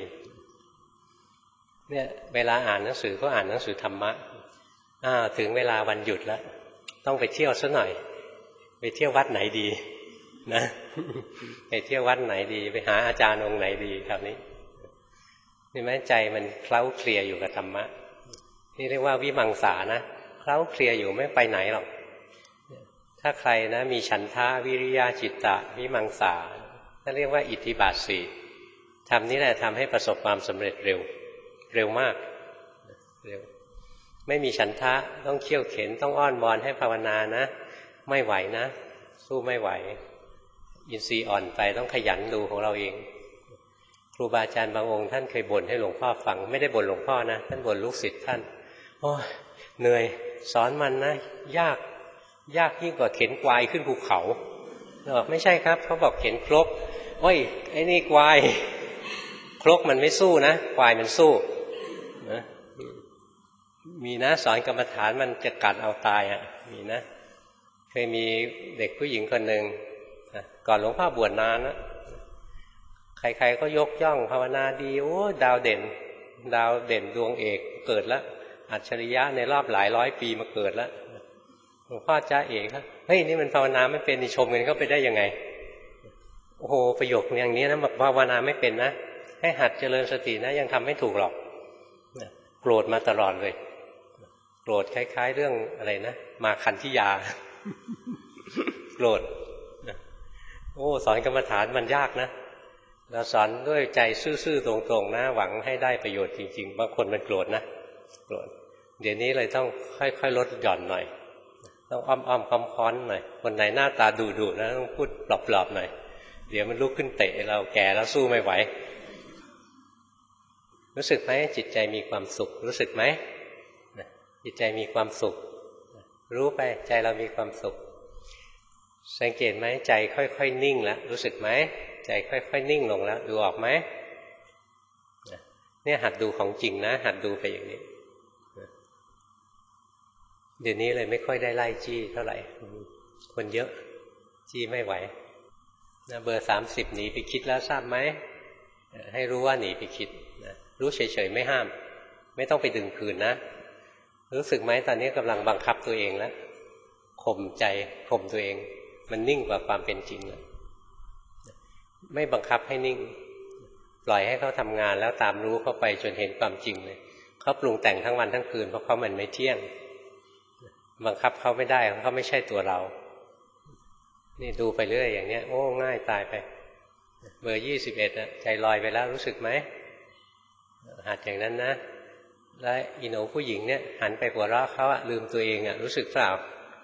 เนี่ยเวลาอ่านหนังสือก็อ่านหนังสือธรรมะถึงเวลาวันหยุดแล้วต้องไปเที่ยวซะหน่อยไปเที่ยววัดไหนดีนะไปเที่ยววัดไหนดีไปหาอาจารย์องค์ไหนดีคราวนี้นี่แม้ใจมันเคล้าเคลียอยู่กับธรรมะนี่เรียกว่าวิมังสานะเคล้าเคลียอยู่ไม่ไปไหนหรอกถ้าใครนะมีฉันทะวิริยะจิตตะวิมังสานั่นเรียกว่าอิทธิบาท 4ทำนี้แหละทำให้ประสบความสำเร็จเร็วมากเร็วไม่มีฉันทะต้องเขี่ยวเข็นต้องอ้อนวอนให้ภาวนานะไม่ไหวนะสู้ไม่ไหวอินทรีย์อ่อนไปต้องขยันดูของเราเองครูบาอาจารย์บางองค์ท่านเคยบ่นให้หลวงพ่อฟังไม่ได้บ่นหลวงพ่อนะท่านบ่นลูกศิษย์ท่านโอ้ยเหนื่อยสอนมันนะยากยิ่งกว่าเข็นควายขึ้นภูเขาบอกไม่ใช่ครับเขาบอกเข็นครกโอ้ยไอ้นี่ควายครกมันไม่สู้นะควายมันสู้นะมีนะสอนกรรมฐานมันจะกัดเอาตายมีนะเคยมีเด็กผู้หญิงคนหนึ่งก่อนหลวงพ่อบวชนานนะใครๆก็ยกย่องภาวนาดีโอ้ดาวเด่นดวงเอกเกิดแล้วอัจฉริยะในรอบหลายร้อยปีมาเกิดแล้วหลวงพ่อจ้าเอกครับเฮ้ยนี่มันภาวนาไม่เป็นนี่ชมกันเข้าไปได้ยังไงโอ้โหประโยคอย่างนี้นะภาวนาไม่เป็นนะให้หัดเจริญสตินะยังทำไม่ถูกหรอกโกรธมาตลอดเลยโกรธคล้ายๆเรื่องอะไรนะมาคันธิยาโกรธโอ้สอนกรรมฐานมันยากนะเราสอนด้วยใจซื่อๆตรงๆนะหวังให้ได้ประโยชน์จริงๆบางคนมันโกรธนะโกรธเดี๋ยวนี้เลยต้องค่อยๆลดหย่อนหน่อยต้องอ้อมๆค้อมๆหน่อยคนไหนหน้าตาดุๆนะต้องพูดปลอบๆหน่อยเดี๋ยวมันลุกขึ้นเตะเราแก่แล้วสู้ไม่ไหวรู้สึกไหมจิตใจมีความสุขรู้สึกไหมจิตใจมีความสุขรู้ไปใจเรามีความสุขสังเกตไหมใจค่อยๆนิ่งแล้วรู้สึกไหมใจค่อยๆนิ่งลงแล้วดูออกไหมเนี่ยหัดดูของจริงนะหัดดูไปอย่างนี้เดี๋ยวนี้เลยไม่ค่อยได้ไล่จี้เท่าไหร่คนเยอะจี้ไม่ไหวเบอร์30หนีไปคิดแล้วทราบไหมให้รู้ว่าหนีไปคิดรู้เฉยๆไม่ห้ามไม่ต้องไปดึงคืนนะรู้สึกไหมตอนนี้กำลังบังคับตัวเองแล้วข่มใจข่มตัวเองมันนิ่งกว่าความเป็นจริงแล้วไม่บังคับให้นิ่งปล่อยให้เขาทำงานแล้วตามรู้เข้าไปจนเห็นความจริงเลยเขาปรุงแต่งทั้งวันทั้งคืนเพราะเขามันไม่เที่ยงบังคับเขาไม่ได้เขาไม่ใช่ตัวเรานี่ดูไปเรื่อยอย่างเนี้ยโอ้ง่ายตายไปเบอร์21ใจลอยไปแล้วรู้สึกไหมหัดอย่างนั้นนะแล้วอีหนูผู้หญิงเนี่ยหันไปหัวเราะเขาลืมตัวเองรู้สึกเปล่า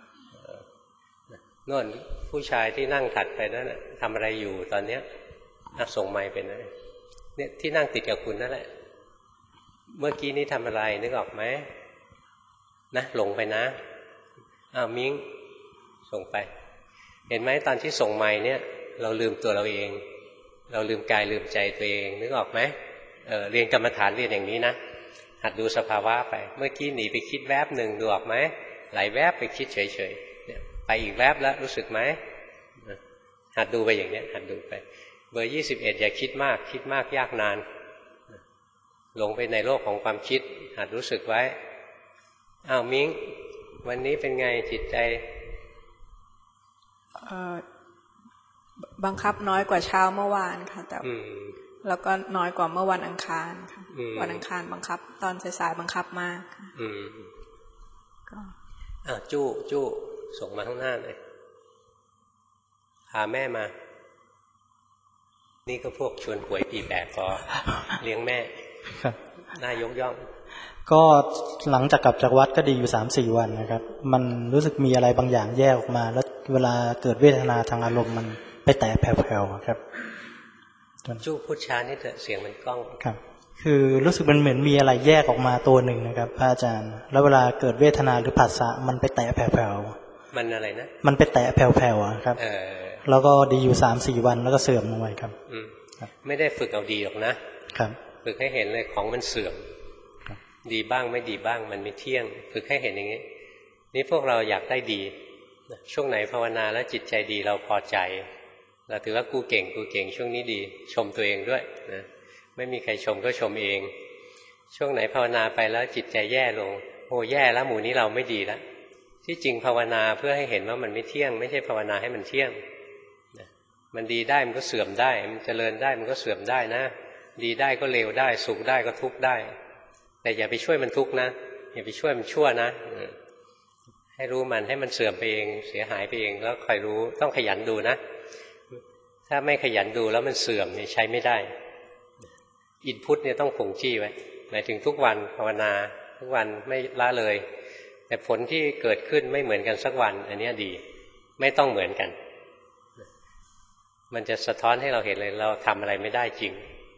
โน่นผู้ชายที่นั่งถัดไปนั่นทำอะไรอยู่ตอนเนี้ยส่งไมค์ไปนะเนี่ยที่นั่งติดกับคุณนั่นแหละเมื่อกี้นี้ทำอะไรนึกออกไหมนะหลงไปนะมิ้งส่งไปเห็นไหมตอนที่ส่งไมค์เนี่ยเราลืมตัวเราเองเราลืมกายลืมใจตัวเองนึกออกไหมเรียนกรรมฐานเรียนอย่างนี้นะหัดดูสภาวะไปเมื่อกี้หนีไปคิดแวบหนึ่งดูออกไหมไหลแวบไปคิดเฉยๆไปอีกแวบแล้วรู้สึกไหมหัดดูไปอย่างนี้หัดดูไปเบอร์21อย่าคิดมากยากนานหลงไปในโลกของความคิดหัดรู้สึกไว้มิ้งวันนี้เป็นไงจิตใจบังคับน้อยกว่าเช้าเมื่อวานค่ะแต่แล้วก็น้อยกว่าเมื่อวันอังคารค่ะวันอังคารบังคับตอนสายๆบังคับมากก็จู้ส่งมาข้างหน้าเลยพาแม่มานี่ก็พวกชวนหวยปีแปะพอเลี้ยงแม่น่ายกย่องก็หลังจากกลับจากวัดก็ดีอยู่ 3-4 วันนะครับมันรู้สึกมีอะไรบางอย่างแยกออกมาแล้วเวลาเกิดเวทนาทางอารมณ์มันไปแตะแผ่วๆครับจู้พูดช้านี่เถอะเสียงมันก้องครับคือรู้สึกมันเหมือนมีอะไรแยกออกมาตัวหนึ่งนะครับพระอาจารย์แล้วเวลาเกิดเวทนาหรือผัสสะมันไปแตะแผ่วๆมันอะไรนะมันไปแตะแผ่วๆครับแล้วก็ดีอยู่ 3-4 วันแล้วก็เสื่อมลงไปครับไม่ได้ฝึกเอาดีหรอกนะครับฝึกให้เห็นเลยของมันเสื่อมดีบ้างไม่ดีบ้างมันไม่เที่ยงฝึกให้เห็นอย่างนี้นี่พวกเราอยากได้ดีช่วงไหนภาวนาแล้วจิตใจดีเราพอใจเราถือว่ากูเก่งช่วงนี้ดีชมตัวเองด้วยนะไม่มีใครชมก็ชมเองช่วงไหนภาวนาไปแล้วจิตใจแย่ลงโอ้แย่แล้วหมู่นี้เราไม่ดีแล้วที่จริงภาวนาเพื่อให้เห็นว่ามันไม่เที่ยงไม่ใช่ภาวนาให้มันเที่ยงมันดีได้มันก็เสื่อมได้มันเจริญได้มันก็เสื่อมได้นะดีได้ก็เลวได้สุขได้ก็ทุกข์ได้แต่อย่าไปช่วยมันทุกข์นะอย่าไปช่วยมันชั่วนะให้รู้มันให้มันเสื่อมไปเองเสียหายไปเองแล้วคอยรู้ต้องขยันดูนะถ้าไม่ขยันดูแล้วมันเสื่อมนี่ใช้ไม่ได้อินพุตเนี่ยต้องคงจี้ไว้หมายถึงทุกวันภาวนาทุกวันไม่ละเลยแต่ผลที่เกิดขึ้นไม่เหมือนกันสักวันอันนี้ดีไม่ต้องเหมือนกันมันจะสะท้อนให้เราเห็นเลยเราทำอะไรไม่ได้จริง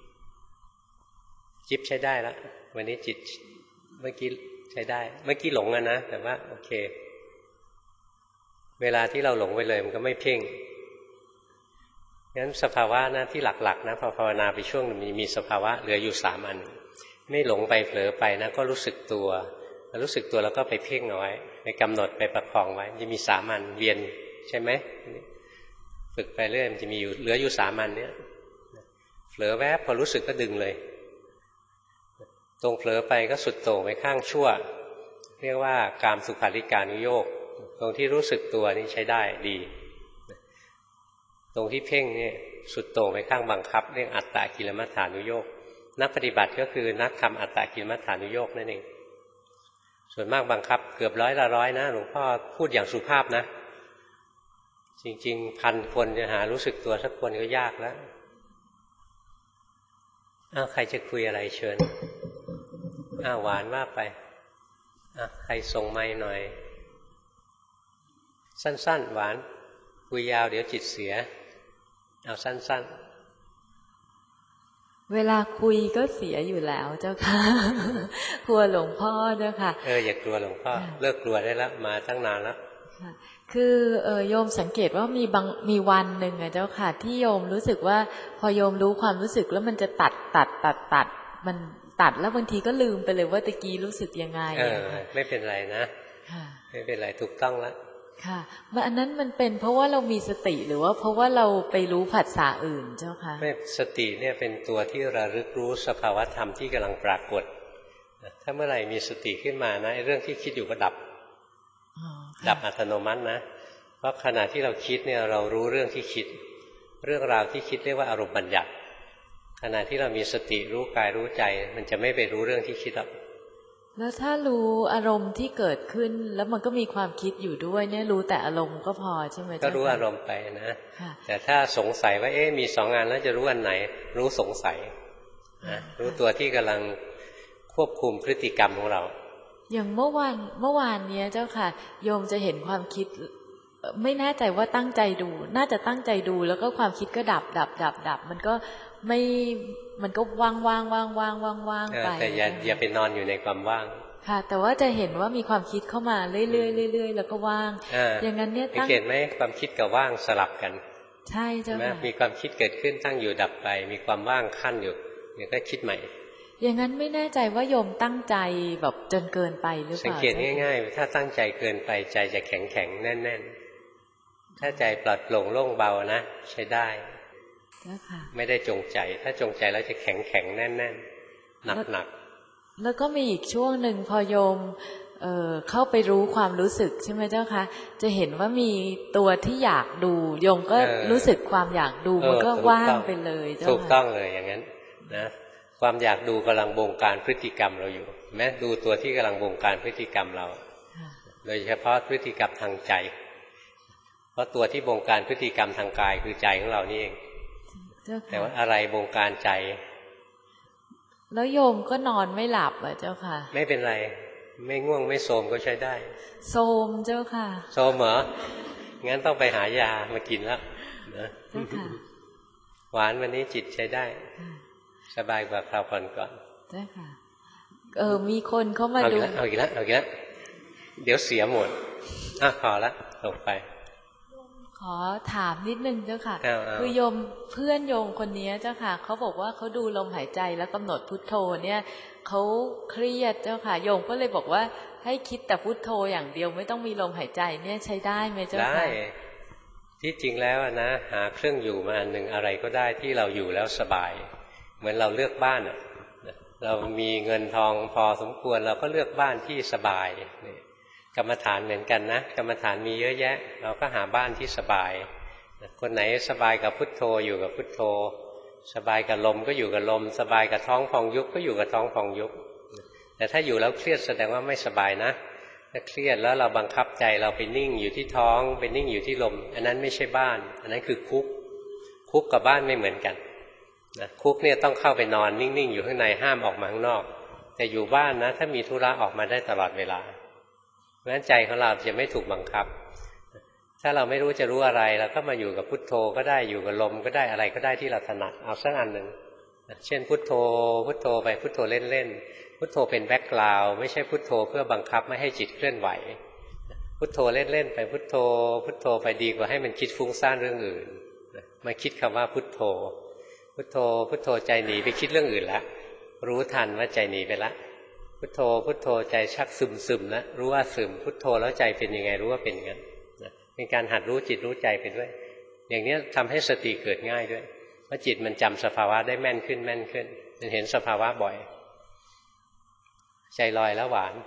จิบใช้ได้แล้ววันนี้จิตเมื่อกี้ใช้ได้เมื่อกี้หลงนะแต่ว่าโอเคเวลาที่เราหลงไปเลยมันก็ไม่เพ่งงั้นสภาวะนะที่หลักๆนะพอภาวนาไปช่วงนึงมีสภาวะเหลืออยู่3 อันไม่หลงไปเผลอไปนะก็รู้สึกตัวแล้วก็ไปเพ่งเอาไว้ไปกำหนดไปประคองไว้จะมี3 อันเวียนใช่ไหมฝึกไปเรื่อยมันจะมีอยู่เหลืออยู่3 อันเนี้ยเผลอแวบพอรู้สึกก็ดึงเลยตรงเผลอไปก็สุดโต่งไปข้างชั่วเรียกว่ากามสุขาริการุโยคตรงที่รู้สึกตัวนี่ใช้ได้ดีตรงที่เพ่งนี่สุดโต่งไปข้างบังคับเรียกอัตตกิลมัฏฐานุโยคนักปฏิบัติก็คือนักทำอัตตกิลมัฏฐานุโยคนั่นเองส่วนมากบังคับเกือบ100นะหลวงพ่อพูดอย่างสุภาพนะจริงๆ1,000 คนจะหารู้สึกตัวสักคนก็ยากแล้วใครจะคุยอะไรเชิญหวานว่าไปใครส่งไมค์หน่อยสั้นๆหวานคุยยาวเดี๋ยวจิตเสียเอาสั้นๆเวลาคุยก็เสียอยู่แล้วเจ้าค่ะกลัวหลวงพ่อเจ้าค่ะอย่ากลัวหลวงพ่อเลิกกลัวได้แล้วมาตั้งนานแล้วคือโยมสังเกตว่ามีวันหนึ่งเจ้าค่ะที่โยมรู้สึกว่าพอโยมรู้ความรู้สึกแล้วมันจะตัดมันตัดแล้วบางทีก็ลืมไปเลยว่าตะกี้รู้สึกยังไงไม่เป็นไรนะไม่เป็นไรถูกต้องแล้วค่ะว่าอันนั้นมันเป็นเพราะว่าเรามีสติหรือว่าเพราะว่าเราไปรู้ผัสสะอื่นเจ้าค่ะไม่สติเนี่ยเป็นตัวที่ระลึกรู้สภาวธรรมที่กำลังปรากฏถ้าเมื่อไหร่มีสติขึ้นมานะเรื่องที่คิดอยู่ก็ดับอัตโนมัตินะเพราะขณะที่เราคิดเนี่ยเรารู้เรื่องที่คิดเรื่องราวที่คิดเรียกว่าอารมณ์บัญญัติขณะที่เรามีสติรู้กายรู้ใจมันจะไม่ไปรู้เรื่องที่คิดหรอกแล้วถ้ารู้อารมณ์ที่เกิดขึ้นแล้วมันก็มีความคิดอยู่ด้วยเนี่ยรู้แต่อารมณ์ก็พอใช่ไหมก็รู้อารมณ์ไปนะแต่ถ้าสงสัยว่ามี2 อันแล้วจะรู้อันไหนรู้สงสัยนะรู้ตัวที่กำลังควบคุมพฤติกรรมของเราอย่างเมื่อวานเนี้ยเจ้าค่ะโยมจะเห็นความคิดไม่แน่ใจว่าตั้งใจดูน่าจะตั้งใจดูแล้วก็ความคิดก็ดับมันก็ไม่มันก็ว่างไปแต่อย่าไปนอนอยู่ในความว่างค่ะแต่ว่าจะเห็นว่ามีความคิดเข้ามาเรื่อยๆแล้วก็ว่างอย่างนั้นเนี่ยตั้งเห็นไหมความคิดกับว่างสลับกันใช่เจ้าค่ะมีความคิดเกิดขึ้นตั้งอยู่ดับไปมีความว่างขั้นอยู่เนี่ยก็คิดใหม่อย่างนั้นไม่แน่ใจว่าโยมตั้งใจแบบจนเกินไปหรือเปล่าสังเกตง่ายๆถ้าตั้งใจเกินไปใจจะแข็งแน่นถ้าใจปลอดโปร่งโล่งเบานะใช้ได้ไม่ได้จงใจถ้าจงใจแล้วจะแข็งแน่นหนักแล้วก็มีอีกช่วงหนึ่งพอโยมเข้าไปรู้ความรู้สึกใช่ไหมเจ้าคะจะเห็นว่ามีตัวที่อยากดูโยมก็รู้สึกความอยากดูมันก็ว่างไปเลยเจ้าค่ะถูกต้องเลยอย่างนั้นนะความอยากดูกำลังบงการพฤติกรรมเราอยู่แม้ดูตัวที่กำลังบงการพฤติกรรมเราโดยเฉพาะพฤติกรรมทางใจเพราะตัวที่บงการพฤติกรรมทางกายคือใจของเรานี่เองแต่ว่าอะไรบงการใจแล้วโยมก็นอนไม่หลับเจ้าค่ะไม่เป็นไรไม่ง่วงไม่โทรมก็ใช้ได้โทรมเจ้าค่ะโทรมเหรองั้นต้องไปหายามากินแล้วนะหวานวันนี้จิตใช้ได้สบายกว่าคราวก่อนใช่ค่ะมีคนเขามาดูเอาอีกแล้วเดี๋ยวเสียหมดพอละลงไปขอถามนิดนึงเจ้าค่ะคือโยมเพื่อนโยมคนนี้เจ้าค่ะเขาบอกว่าเขาดูลมหายใจแล้วกำหนดพุทโธเนี่ยเขาเครียดเจ้าค่ะโยมก็เลยบอกว่าให้คิดแต่พุทโธอย่างเดียวไม่ต้องมีลมหายใจเนี่ยใช้ได้ไหมเจ้าค่ะได้ที่จริงแล้วนะหาเครื่องอยู่มาอันหนึ่งอะไรก็ได้ที่เราอยู่แล้วสบายเหมือนเราเลือกบ้านเรามีเงินทองพอสมควรเราก็เลือกบ้านที่สบายกรรมฐานเหมือนกันนะกรรมฐานมีเยอะแยะเราก็หาบ้านที่สบายคนไหนสบายกับพุทโธอยู่กับพุทโธสบายกับลมก็อยู่กับลมสบายกับท้องพองยุบก็อยู่กับท้องพองยุบแต่ถ้าอยู่แล้วเครียดแสดงว่าไม่สบายนะถ้าเครียดแล้วเราบังคับใจเราไปนิ่งอยู่ที่ท้องไปนิ่งอยู่ที่ลมอันนั้นไม่ใช่บ้านอันนั้นคือคุกกับบ้านไม่เหมือนกันนะคุกเนี่ยต้องเข้าไปนอนนิ่งๆอยู่ข้างในห้ามออกมาข้างนอกแต่อยู่บ้านนะถ้ามีธุระออกมาได้ตลอดเวลาเพราะฉะนั้นใจของเราจะไม่ถูกบังคับถ้าเราไม่รู้จะรู้อะไรเราก็มาอยู่กับพุทโธก็ได้อยู่กับลมก็ได้อะไรก็ได้ที่เราถนัดเอาสักอันหนึ่งเช่นพุทโธพุทโธไปพุทโธเล่นๆพุทโธเป็นแบ็คกราวด์ไม่ใช่พุทโธเพื่อบังคับไม่ให้จิตเคลื่อนไหวพุทโธเล่นๆไปพุทโธพุทโธไปดีกว่าให้มันคิดฟุ้งซ่านเรื่องอื่นมาคิดคำว่าพุทโธพุทโธพุทโธใจหนีไปคิดเรื่องอื่นแล้วรู้ทันว่าใจหนีไปแล้วพุทโธพุทโธใจชักซึมแล้วรู้ว่าซึมพุทโธแล้วใจเป็นยังไงรู้ว่าเป็นอย่างนั้นเป็นการหัดรู้จิตรู้ใจไปด้วยอย่างนี้ทำให้สติเกิดง่ายด้วยเพราะจิตมันจำสภาวะได้แม่นขึ้นมันเห็นสภาวะบ่อยใจลอยแล้วหวาน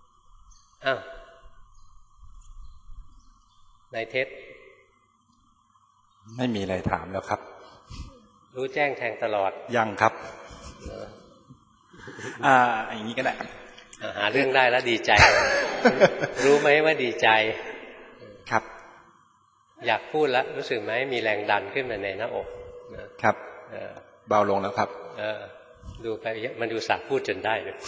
นายเทศไม่มีอะไรถามแล้วครับรู้แจ้งแทงตลอดยังครับอย่างนี้ก็ได้หาเรื่องได้แล้วดีใจ รู้ไหมว่าดีใจครับอยากพูดแล้วรู้สึกไหมมีแรงดันขึ้นมาในหน้าอกครับเบาลงแล้วครับดูไปมันดูสาพูดจนได้เลย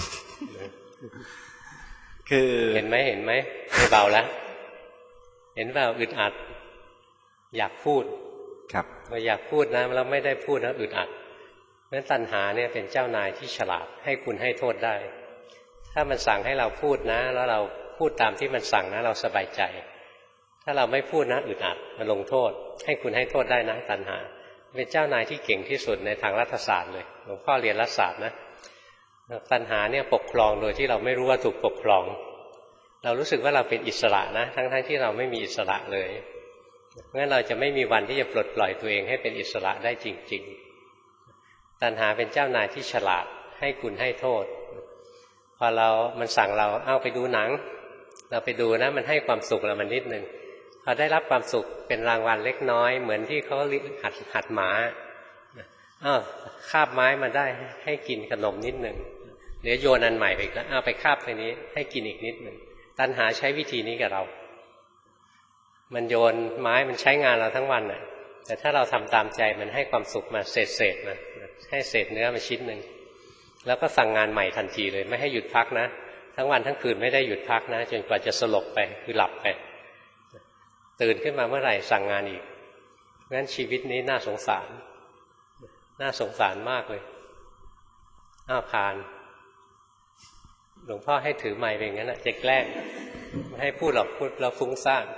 คือเห็นไหมไม่เบาแล้วเห็นเปล่าอึดอัดอยากพูดครับเราอยากพูดนะแล้วไม่ได้พูดนะอึดอัดเพราะตัณหาเนี่ยเป็นเจ้านายที่ฉลาดให้คุณให้โทษได้ถ้ามันสั่งให้เราพูดนะแล้วเราพูดตามที่มันสั่งนะเราสบายใจถ้าเราไม่พูดนะอึดอัดมันลงโทษให้คุณให้โทษได้นะตัณหาเป็นเจ้านายที่เก่งที่สุดในทางรัฐศาสตร์เลยหลวงพ่อเรียนรัฐศาสตร์นะตัณหาเนี่ยปกครองโดยที่เราไม่รู้ว่าถูกปกครองเรารู้สึกว่าเราเป็นอิสระนะทั้งที่เราไม่มีอิสระเลยงั้นเราจะไม่มีวันที่จะปลดปล่อยตัวเองให้เป็นอิสระได้จริงๆตัณหาเป็นเจ้านายที่ฉลาดให้คุณให้โทษพอมันสั่งเราเอาไปดูหนังเราไปดูนะมันให้ความสุขเรามันนิดนึงพอได้รับความสุขเป็นรางวัลเล็กน้อยเหมือนที่เขาหัดหมาคาบไม้มาได้ให้กินขนมนิดนึงเดี๋ยวโยนอันใหม่ไปอีกแล้วเอาไปคาบไปนี้ให้กินอีกนิดนึงตัณหาใช้วิธีนี้กับเรามันโยนไม้มันใช้งานเราทั้งวันน่ะแต่ถ้าเราทำตามใจมันให้ความสุขมาเศษมาให้เศษเนื้อมาชิ้นหนึ่งแล้วก็สั่งงานใหม่ทันทีเลยไม่ให้หยุดพักนะทั้งวันทั้งคืนไม่ได้หยุดพักนะจนกว่าจะสลบไปคือหลับไปตื่นขึ้นมาเมื่อไหร่สั่งงานอีกงั้นชีวิตนี้น่าสงสารมากเลยผ่านหลวงพ่อให้ถือไมค์เป็นงั้นนะจะแกล้งไม่ให้พูดหรอกพูดแล้วฟุ้งซ่าน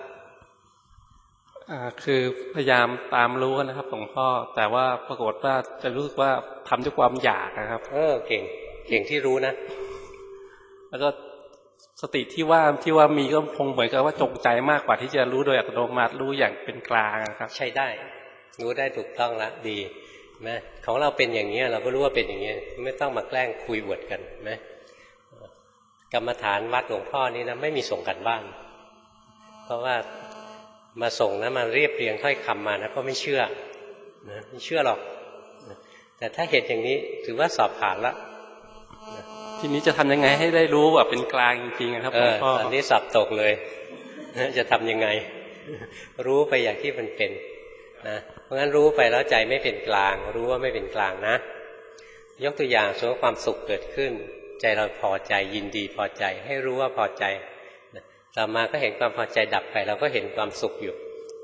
คือพยายามตามรู้นะครับหลวงพ่อแต่ว่าปรากฏว่าจะรู้สึกว่าทำด้วยความอยากนะครับเก่งที่รู้นะแล้วก็สติที่ว่ามีก็คงเหมือนกับว่าจงใจมากกว่าที่จะรู้โดยอัตโนมัติรู้อย่างเป็นกลางครับใช่ได้รู้ได้ถูกต้องละดีนะของเราเป็นอย่างนี้เราก็รู้ว่าเป็นอย่างนี้ไม่ต้องมาแกล้งคุยอวดกันนะกรรมฐานวัดหลวงพ่อนี้นะไม่มีส่งกันบ้านเพราะว่ามาส่งนะมาเรียบเรียงถ้อยคำมานะก็ไม่เชื่อนะไม่เชื่อหรอกแต่ถ้าเห็นอย่างนี้ถือว่าสอบผ่านละทีนี้จะทำยังไงให้ได้รู้ว่าเป็นกลางจริงๆครับหลวงพ่อตอนนี้สับตกเลยจะทำยังไงรู้ไปอย่างที่มันเป็นนะเพราะงั้นรู้ไปแล้วใจไม่เป็นกลางรู้ว่าไม่เป็นกลางนะยกตัวอย่างสมมติความสุขเกิดขึ้นใจเราพอใจยินดีพอใจให้รู้ว่าพอใจต่อมาก็เห็นความพอใจดับไปเราก็เห็นความสุขอยู่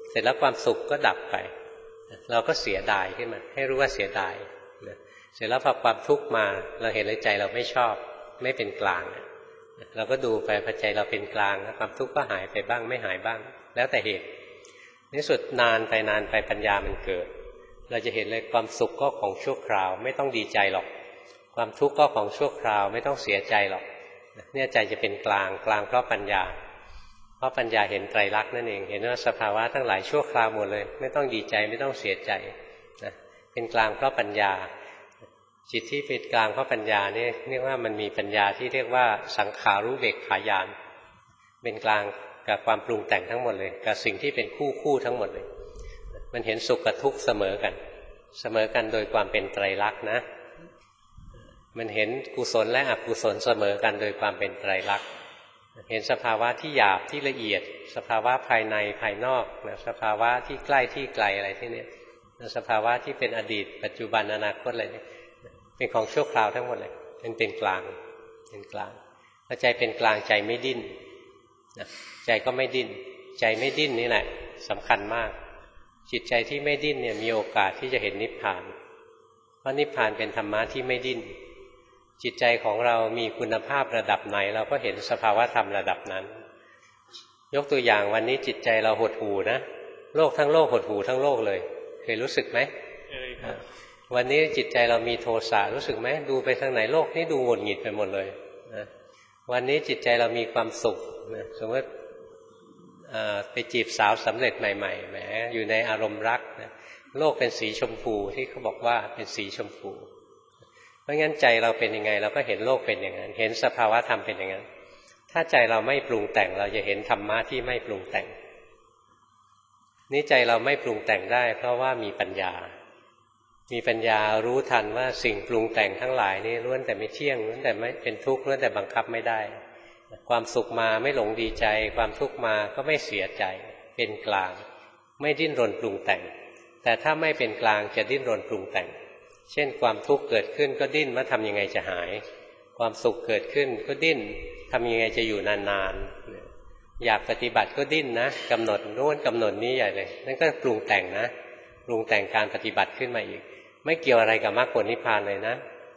เสร็จแล้วความสุขก็ดับไปเราก็เสียดายขึ้นมาให้รู้ว่าเสียดายเสร็จแล้วพอความทุกข์มาเราเห็นเลยใจเราไม่ชอบไม่เป็นกลางเราก็ดูไปพอใจเราเป็นกลางความทุกข์ก็หายไปบ้างไม่หายบ้างแล้วแต่เหตุในสุดนานไปปัญญามันเกิดเราจะเห็นเลยความสุขก็ของชั่วคราวไม่ต้องดีใจหรอกความทุกข์ก็ของชั่วคราวไม่ต้องเสียใจหรอกเนี่ยใจจะเป็นกลางเพราะปัญญาเพราะปัญญาเห็นไตรลักษณ์นั่นเองเห็นว่าสภาวะทั้งหลายชั่วคราวหมดเลยไม่ต้องดีใจไม่ต้องเสียใจนะเป็นกลางเพราะปัญญาจิตที่เป็นกลางเพราะปัญญาเนี่ยเรียกว่ามันมีปัญญาที่เรียกว่าสังขารุเบกขาญาณเป็นกลางกับความปรุงแต่งทั้งหมดเลยกับสิ่งที่เป็นคู่ทั้งหมดเลยมันเห็นสุขกับทุกข์เสมอกันโดยความเป็นไตรลักษณ์นะมันเห็นกุศลและอกุศลเสมอกันโดยความเป็นไตรลักษณ์เห็นสภาวะที่หยาบที่ละเอียดสภาวะภายในภายนอกสภาวะที่ใกล้ที่ไกลอะไรที่นี้สภาวะที่เป็นอดีตปัจจุบันอนาคตอะไรนี่เป็นของชั่วคราวทั้งหมดเลยเป็นกลางพอใจเป็นกลางใจไม่ดิ้นใจก็ไม่ดิ้นใจไม่ดิ้นนี่แหละสำคัญมากจิตใจที่ไม่ดิ้นเนี่ยมีโอกาสที่จะเห็นนิพพานเพราะนิพพานเป็นธรรมะที่ไม่ดิ้นจิตใจของเรามีคุณภาพระดับไหนเราก็เห็นสภาวะธรรมระดับนั้นยกตัวอย่างวันนี้จิตใจเราหดหู่นะโลกทั้งโลกหดหู่ทั้งโลกเลยเคยรู้สึกไหมเคยครับวันนี้จิตใจเรามีโทสะรู้สึกไหมดูไปทางไหนโลกนี้ดูหงุดหงิดไปหมดเลยนะวันนี้จิตใจเรามีความสุขนะสมมติไปจีบสาวสำเร็จใหม่ๆแหมอยู่ในอารมณ์รักนะโลกเป็นสีชมพูที่เขาบอกว่าเป็นสีชมพูเพราะงั้นใจเราเป็นยังไงเราก็เห็นโลกเป็นอย่างนั้นเห็นสภาวะธรรมเป็นอย่างนั้นถ้าใจเราไม่ปรุงแต่งเราจะเห็นธรรมะที่ไม่ปรุงแต่งนี่ใจเราไม่ปรุงแต่งได้เพราะว่ามีปัญญารู้ทันว่าสิ่งปรุงแต่งทั้งหลายนี้ล้วนแต่ไม่เที่ยงล้วนแต่ไม่เป็นทุกข์ล้วนแต่บังคับไม่ได้ความสุขมาไม่หลงดีใจความทุกข์มาก็ไม่เสียใจเป็นกลางไม่ดิ้นรนปรุงแต่งแต่ถ้าไม่เป็นกลางจะดิ้นรนปรุงแต่งเช่นความทุกข์เกิดขึ้นก็ดิ้นว่าทำยังไงจะหายความสุขเกิดขึ้นก็ดิ้นทำยังไงจะอยู่นานๆอยากปฏิบัติก็ดิ้นนะกำหนดโน้นกำหนดนี้ใหญ่เลยนั่นก็ปรุงแต่งนะปรุงแต่งการปฏิบัติขึ้นมาอีกไม่เกี่ยวอะไรกับมรรคผลนิพพานเลยนะ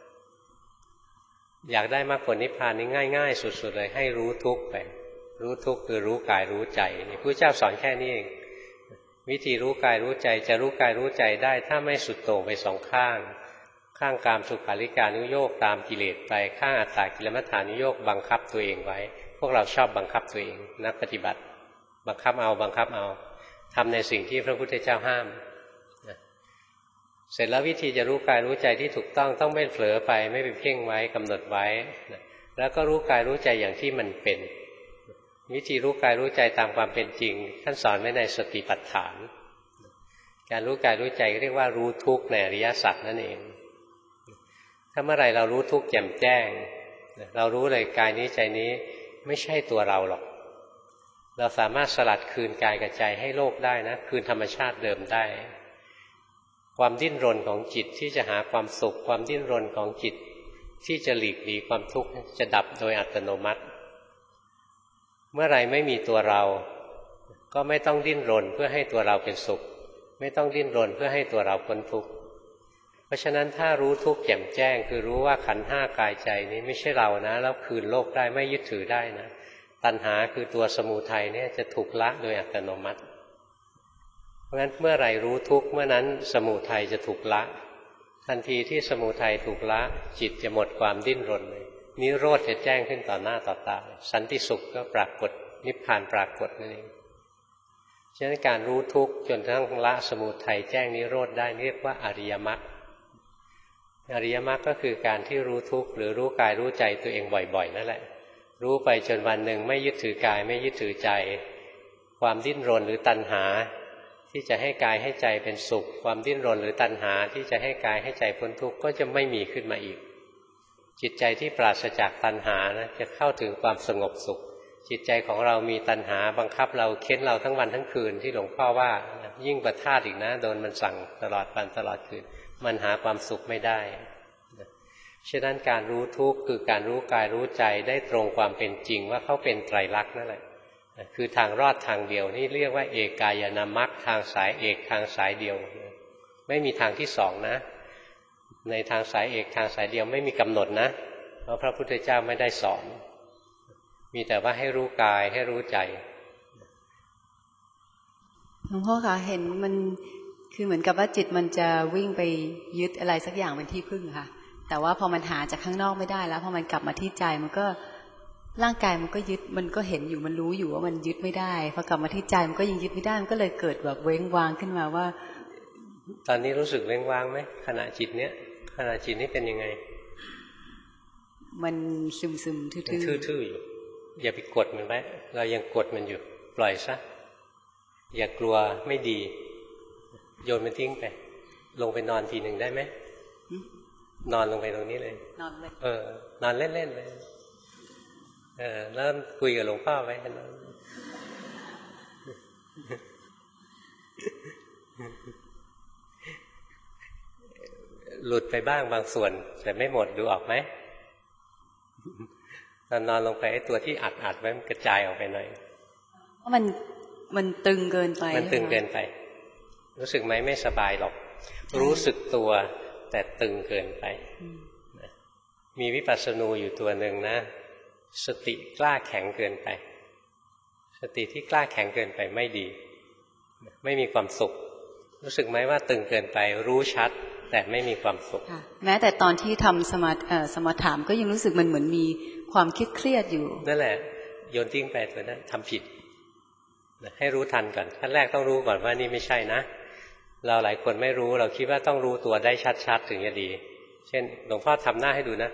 อยากได้มรรคผลนิพพานนี่ง่ายๆสุดๆเลยให้รู้ทุกข์ไปรู้ทุกข์คือรู้กายรู้ใจนี่พระเจ้าสอนแค่นี้เองวิธีรู้กายรู้ใจจะรู้กายรู้ใจได้ถ้าไม่สุดโต่งไปสองข้างกามสุขาริการนุโยคตามกิเลสไปข้างอัตตากิลมัฏฐานุโยคบังคับตัวเองไว้พวกเราชอบบังคับตัวเองนักปฏิบัติบังคับเอาทำในสิ่งที่พระพุทธเจ้าห้ามเสร็จแล้ววิธีจะรู้กายรู้ใจที่ถูกต้องไม่เผลอไปไม่ไปเพ่งไว้กำหนดไว้แล้วก็รู้กายรู้ใจอย่างที่มันเป็นวิธีรู้กายรู้ใจตามความเป็นจริงท่านสอนไว้ในสติปัฏฐานการรู้กายรู้ใจเรียกว่ารู้ทุกข์ในอริยสัจนั่นเองถ้าเมื่อไหร่เรารู้ทุกข์แจ่มแจ้งเรารู้เลยกายนี้ใจนี้ไม่ใช่ตัวเราหรอกเราสามารถสลัดคืนกายกับใจให้โลกได้นะคืนธรรมชาติเดิมได้ความดิ้นรนของจิตที่จะหาความสุขความดิ้นรนของจิตที่จะหลีกหนีความทุกข์จะดับโดยอัตโนมัติเมื่อไรไม่มีตัวเราก็ไม่ต้องดิ้นรนเพื่อให้ตัวเราเป็นสุขไม่ต้องดิ้นรนเพื่อให้ตัวเราพ้นทุกข์เพราะฉะนั้นถ้ารู้ทุกข์แจ่มแจ้งคือรู้ว่าขันธ์ห้ากายใจนี้ไม่ใช่เรานะแล้วคืนโลกได้ไม่ยึดถือได้นะตัณหาคือตัวสมุทัยเนี่ยจะถูกละโดยอัตโนมัติเพราะฉะนั้นเมื่อไรรู้ทุกข์เมื่อนั้นสมุทัยจะถูกละทันทีที่สมุทัยถูกละจิตจะหมดความดิ้นรนเลยนิโรธจะแจ้งขึ้นต่อหน้าต่อตาสันติสุขก็ปรากฏนิพพานปรากฏนั่นเองฉะนั้นการรู้ทุกข์จนทั้งละสมุทัยแจ้งนิโรธได้เรียกว่าอริยมรรคอริยมรรคก็คือการที่รู้ทุกข์หรือรู้กายรู้ใจตัวเองบ่อยๆนั่นแหละรู้ไปจนวันหนึ่งไม่ยึดถือกายไม่ยึดถือใจความดิ้นรนหรือตัณหาที่จะให้กายให้ใจเป็นสุขความดิ้นรนหรือตัณหาที่จะให้กายให้ใจพ้นทุกข์ก็จะไม่มีขึ้นมาอีกจิตใจที่ปราศจากตัณหานะจะเข้าถึงความสงบสุขจิตใจของเรามีตัณหาบังคับเราเค้นเราทั้งวันทั้งคืนที่หลวงพ่อว่ายิ่งประทาสอีกนะโดนมันสั่งตลอดวันตลอดคืนมันหาความสุขไม่ได้ฉะนั้นการรู้ทุกข์คือการรู้กายรู้ใจได้ตรงความเป็นจริงว่าเขาเป็นไตรลักษณ์นั่นแหละคือทางรอดทางเดียวนี่เรียกว่าเอกายนามรรคทางสายเอกทางสายเดียวไม่มีทางที่สองนะในทางสายเอกทางสายเดียวไม่มีกำหนดนะเพราะพระพุทธเจ้าไม่ได้สอนมีแต่ว่าให้รู้กายให้รู้ใจหลวงพ่อคะเห็นมันคือเหมือนกับว่าจิตมันจะวิ่งไปยึดอะไรสักอย่างเป็นที่พึ่งค่ะแต่ว่าพอมันหาจากข้างนอกไม่ได้แล้วพอมันกลับมาที่ใจมันก็ร่างกายมันก็ยึดมันก็เห็นอยู่มันรู้อยู่ว่ามันยึดไม่ได้พอกลับมาที่ใจมันก็ยังยึดไม่ได้มันก็เลยเกิดแบบเว้งว้างขึ้นมาว่าตอนนี้รู้สึกเว้งว้างไหมขณะจิตเนี้ยขณะจิตนี้เป็นยังไงมันซึมๆทื่อๆอยู่อย่าไปกดมันไว้เรายังกดมันอยู่ปล่อยซะอย่ากลัวไม่ดีโยนมันทิ้งไปลงไปนอนทีหนึ่งได้ไหมนอนลงไปตรงนี้เลยนอนเลยนอนเล่นๆเลยแล้วคุยกับหลวงพ่อไว้นอนหลุดไปบ้างบางส่วนแต่ไม่หมดดูออกไหมตอนนอนลงไปไอ้ตัวที่อัดไว้มันกระจายออกไปหน่อยเพราะมันตึงเกินไปมันตึงเกินไปรู้สึกไหมไม่สบายหรอกรู้สึกตัวแต่ตึงเกินไปมีวิปัสสนูอยู่ตัวหนึ่งนะสติกล้าแข็งเกินไปสติที่กล้าแข็งเกินไปไม่ดีไม่มีความสุขรู้สึกไหมว่าตึงเกินไปรู้ชัดแต่ไม่มีความสุขแม้แต่ตอนที่ทำสมาธิก็ยังรู้สึกมันเหมือนมีความเครียดอยู่นั่นแหละโยนทิ้งไปตัวนั้นทำผิดให้รู้ทันก่อนขั้นแรกต้องรู้ก่อนว่านี่ไม่ใช่นะเราหลายคนไม่รู้เราคิดว่าต้องรู้ตัวได้ชัดๆถึงจะดีเช่นหลวงพ่อทำหน้าให้ดูนะ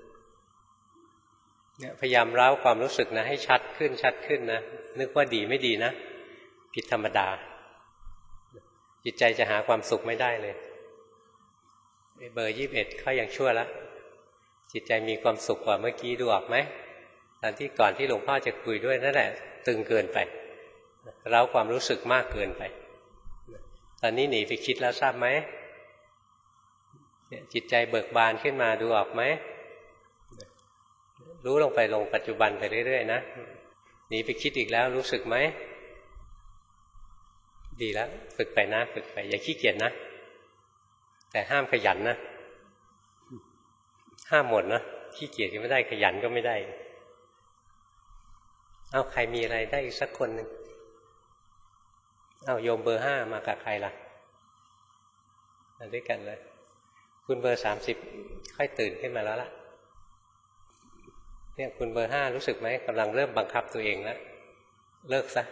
เนี่ยพยายามเล้าความรู้สึกนะให้ชัดขึ้นนะนึกว่าดีไม่ดีนะผิดธรรมดาจิตใจจะหาความสุขไม่ได้เลยเบอร์21เขายังชั่วแล้วจิตใจมีความสุขกว่าเมื่อกี้ดูออกไหมตอนที่ก่อนที่หลวงพ่อจะคุยด้วยนั่นแหละตึงเกินไปเร้าความรู้สึกมากเกินไปตอนนี้หนีไปคิดแล้วทราบไหมจิตใจเบิกบานขึ้นมาดูออกไหมรู้ลงปัจจุบันไปเรื่อยๆนะหนีไปคิดอีกแล้วรู้สึกไหมดีแล้วฝึกไปนะฝึกไปอย่าขี้เกียจนะแต่ห้ามขยันนะห้ามหมดนะขี้เกียจก็ไม่ได้ขยันก็ไม่ได้เอาใครมีอะไรได้อีกสักคนหนึ่งเอาโยมเบอร์5มากับใครล่ะมาด้วยกันเลยคุณเบอร์30ค่อยตื่นขึ้นมาแล้วล่ะเนี่ยคุณเบอร์5รู้สึกไหมกำลังเริ่มบังคับตัวเองแล้วเลิกซะ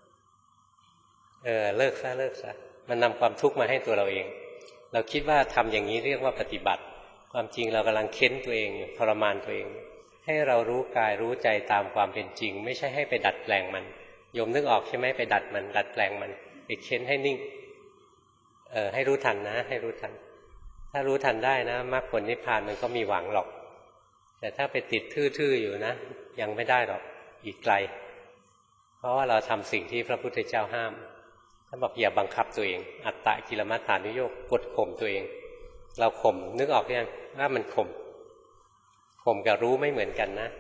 เลิกซะมันนำความทุกข์มาให้ตัวเราเองเราคิดว่าทำอย่างนี้เรียกว่าปฏิบัติความจริงเรากำลังเค้นตัวเองทรมานตัวเองให้เรารู้กายรู้ใจตามความเป็นจริงไม่ใช่ให้ไปดัดแปลงมันโยมนึกออกใช่ไหมไปดัดมันดัดแปลงมันไปเค้นให้นิ่งให้รู้ทันนะให้รู้ทันถ้ารู้ทันได้นะมรรคผลนิพพานมันก็มีหวังหรอกแต่ถ้าไปติดทื่อๆอยู่นะยังไม่ได้หรอกอีกไกลเพราะว่าเราทำสิ่งที่พระพุทธเจ้าห้ามท่านบอกอย่าบังคับตัวเองอัตตะกิลมัฏฐานุโยคกดข่มตัวเองเราข่มนึกออกยังว่ามันข่มกับรู้ไม่เหมือนกันนะ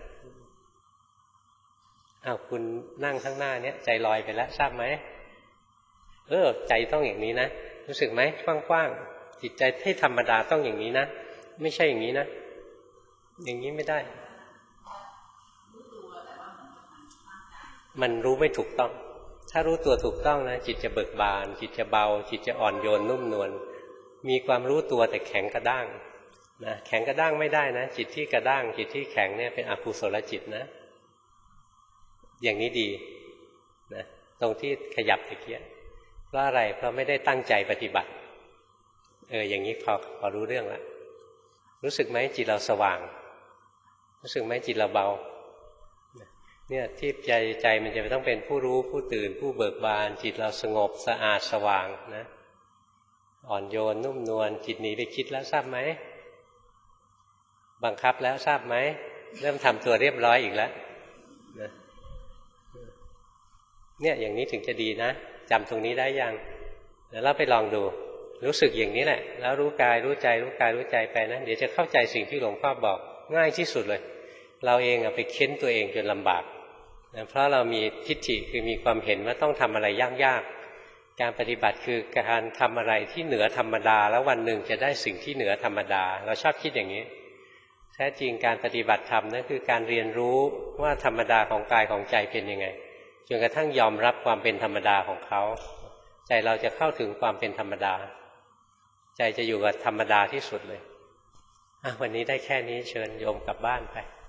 คุณนั่งข้างหน้าเนี้ยใจลอยไปแล้วทราบไหมใจต้องอย่างนี้นะรู้สึกไหมกว้างๆจิตใจให้ธรรมดาต้องอย่างนี้นะไม่ใช่อย่างนี้นะอย่างนี้ไม่ได้มันรู้ไม่ถูกต้องถ้ารู้ตัวถูกต้องนะจิตจะเบิกบานจิตจะเบาจิตจะอ่อนโยนนุ่มนวลมีความรู้ตัวแต่แข็งกระด้างนะแข็งกระด้างไม่ได้นะจิตที่กระด้างจิตที่แข็งเนี่ยเป็นอกุศลจิตนะอย่างนี้ดีนะตรงที่ขยับตะเกียบเพราะอะไรเพราะไม่ได้ตั้งใจปฏิบัติอย่างนี้พอรู้เรื่องแล้วรู้สึกไหมจิตเราสว่างรู้สึกไหมจิตเราเบาเนี่ยที่ใจมันจะต้องเป็นผู้รู้ผู้ตื่นผู้เบิกบานจิตเราสงบสะอาดสว่างนะอ่อนโยนนุ่มนวลจิตหนีไปคิดแล้วทราบไหมบังคับแล้วทราบไหมเริ่มทำตัวเรียบร้อยอีกแล้วเนี่ยอย่างนี้ถึงจะดีนะจำตรงนี้ได้ยังเดี๋ยวเราไปลองดูรู้สึกอย่างนี้แหละแล้วรู้กายรู้ใจรู้กายรู้ใจไปนะเดี๋ยวจะเข้าใจสิ่งที่หลวงพ่อบอกง่ายที่สุดเลยเราเองไปเค้นตัวเองจนลำบากเพราะเรามีทิฏฐิคือมีความเห็นว่าต้องทำอะไรยากๆการปฏิบัติคือการทำอะไรที่เหนือธรรมดาแล้ววันหนึ่งจะได้สิ่งที่เหนือธรรมดาเราชอบคิดอย่างนี้แท้จริงการปฏิบัติธรรมนั่นคือการเรียนรู้ว่าธรรมดาของกายของใจเป็นยังไงจนกระทั่งยอมรับความเป็นธรรมดาของเขาใจเราจะเข้าถึงความเป็นธรรมดาใจจะอยู่กับธรรมดาที่สุดเลยวันนี้ได้แค่นี้เชิญโยมกลับบ้านไป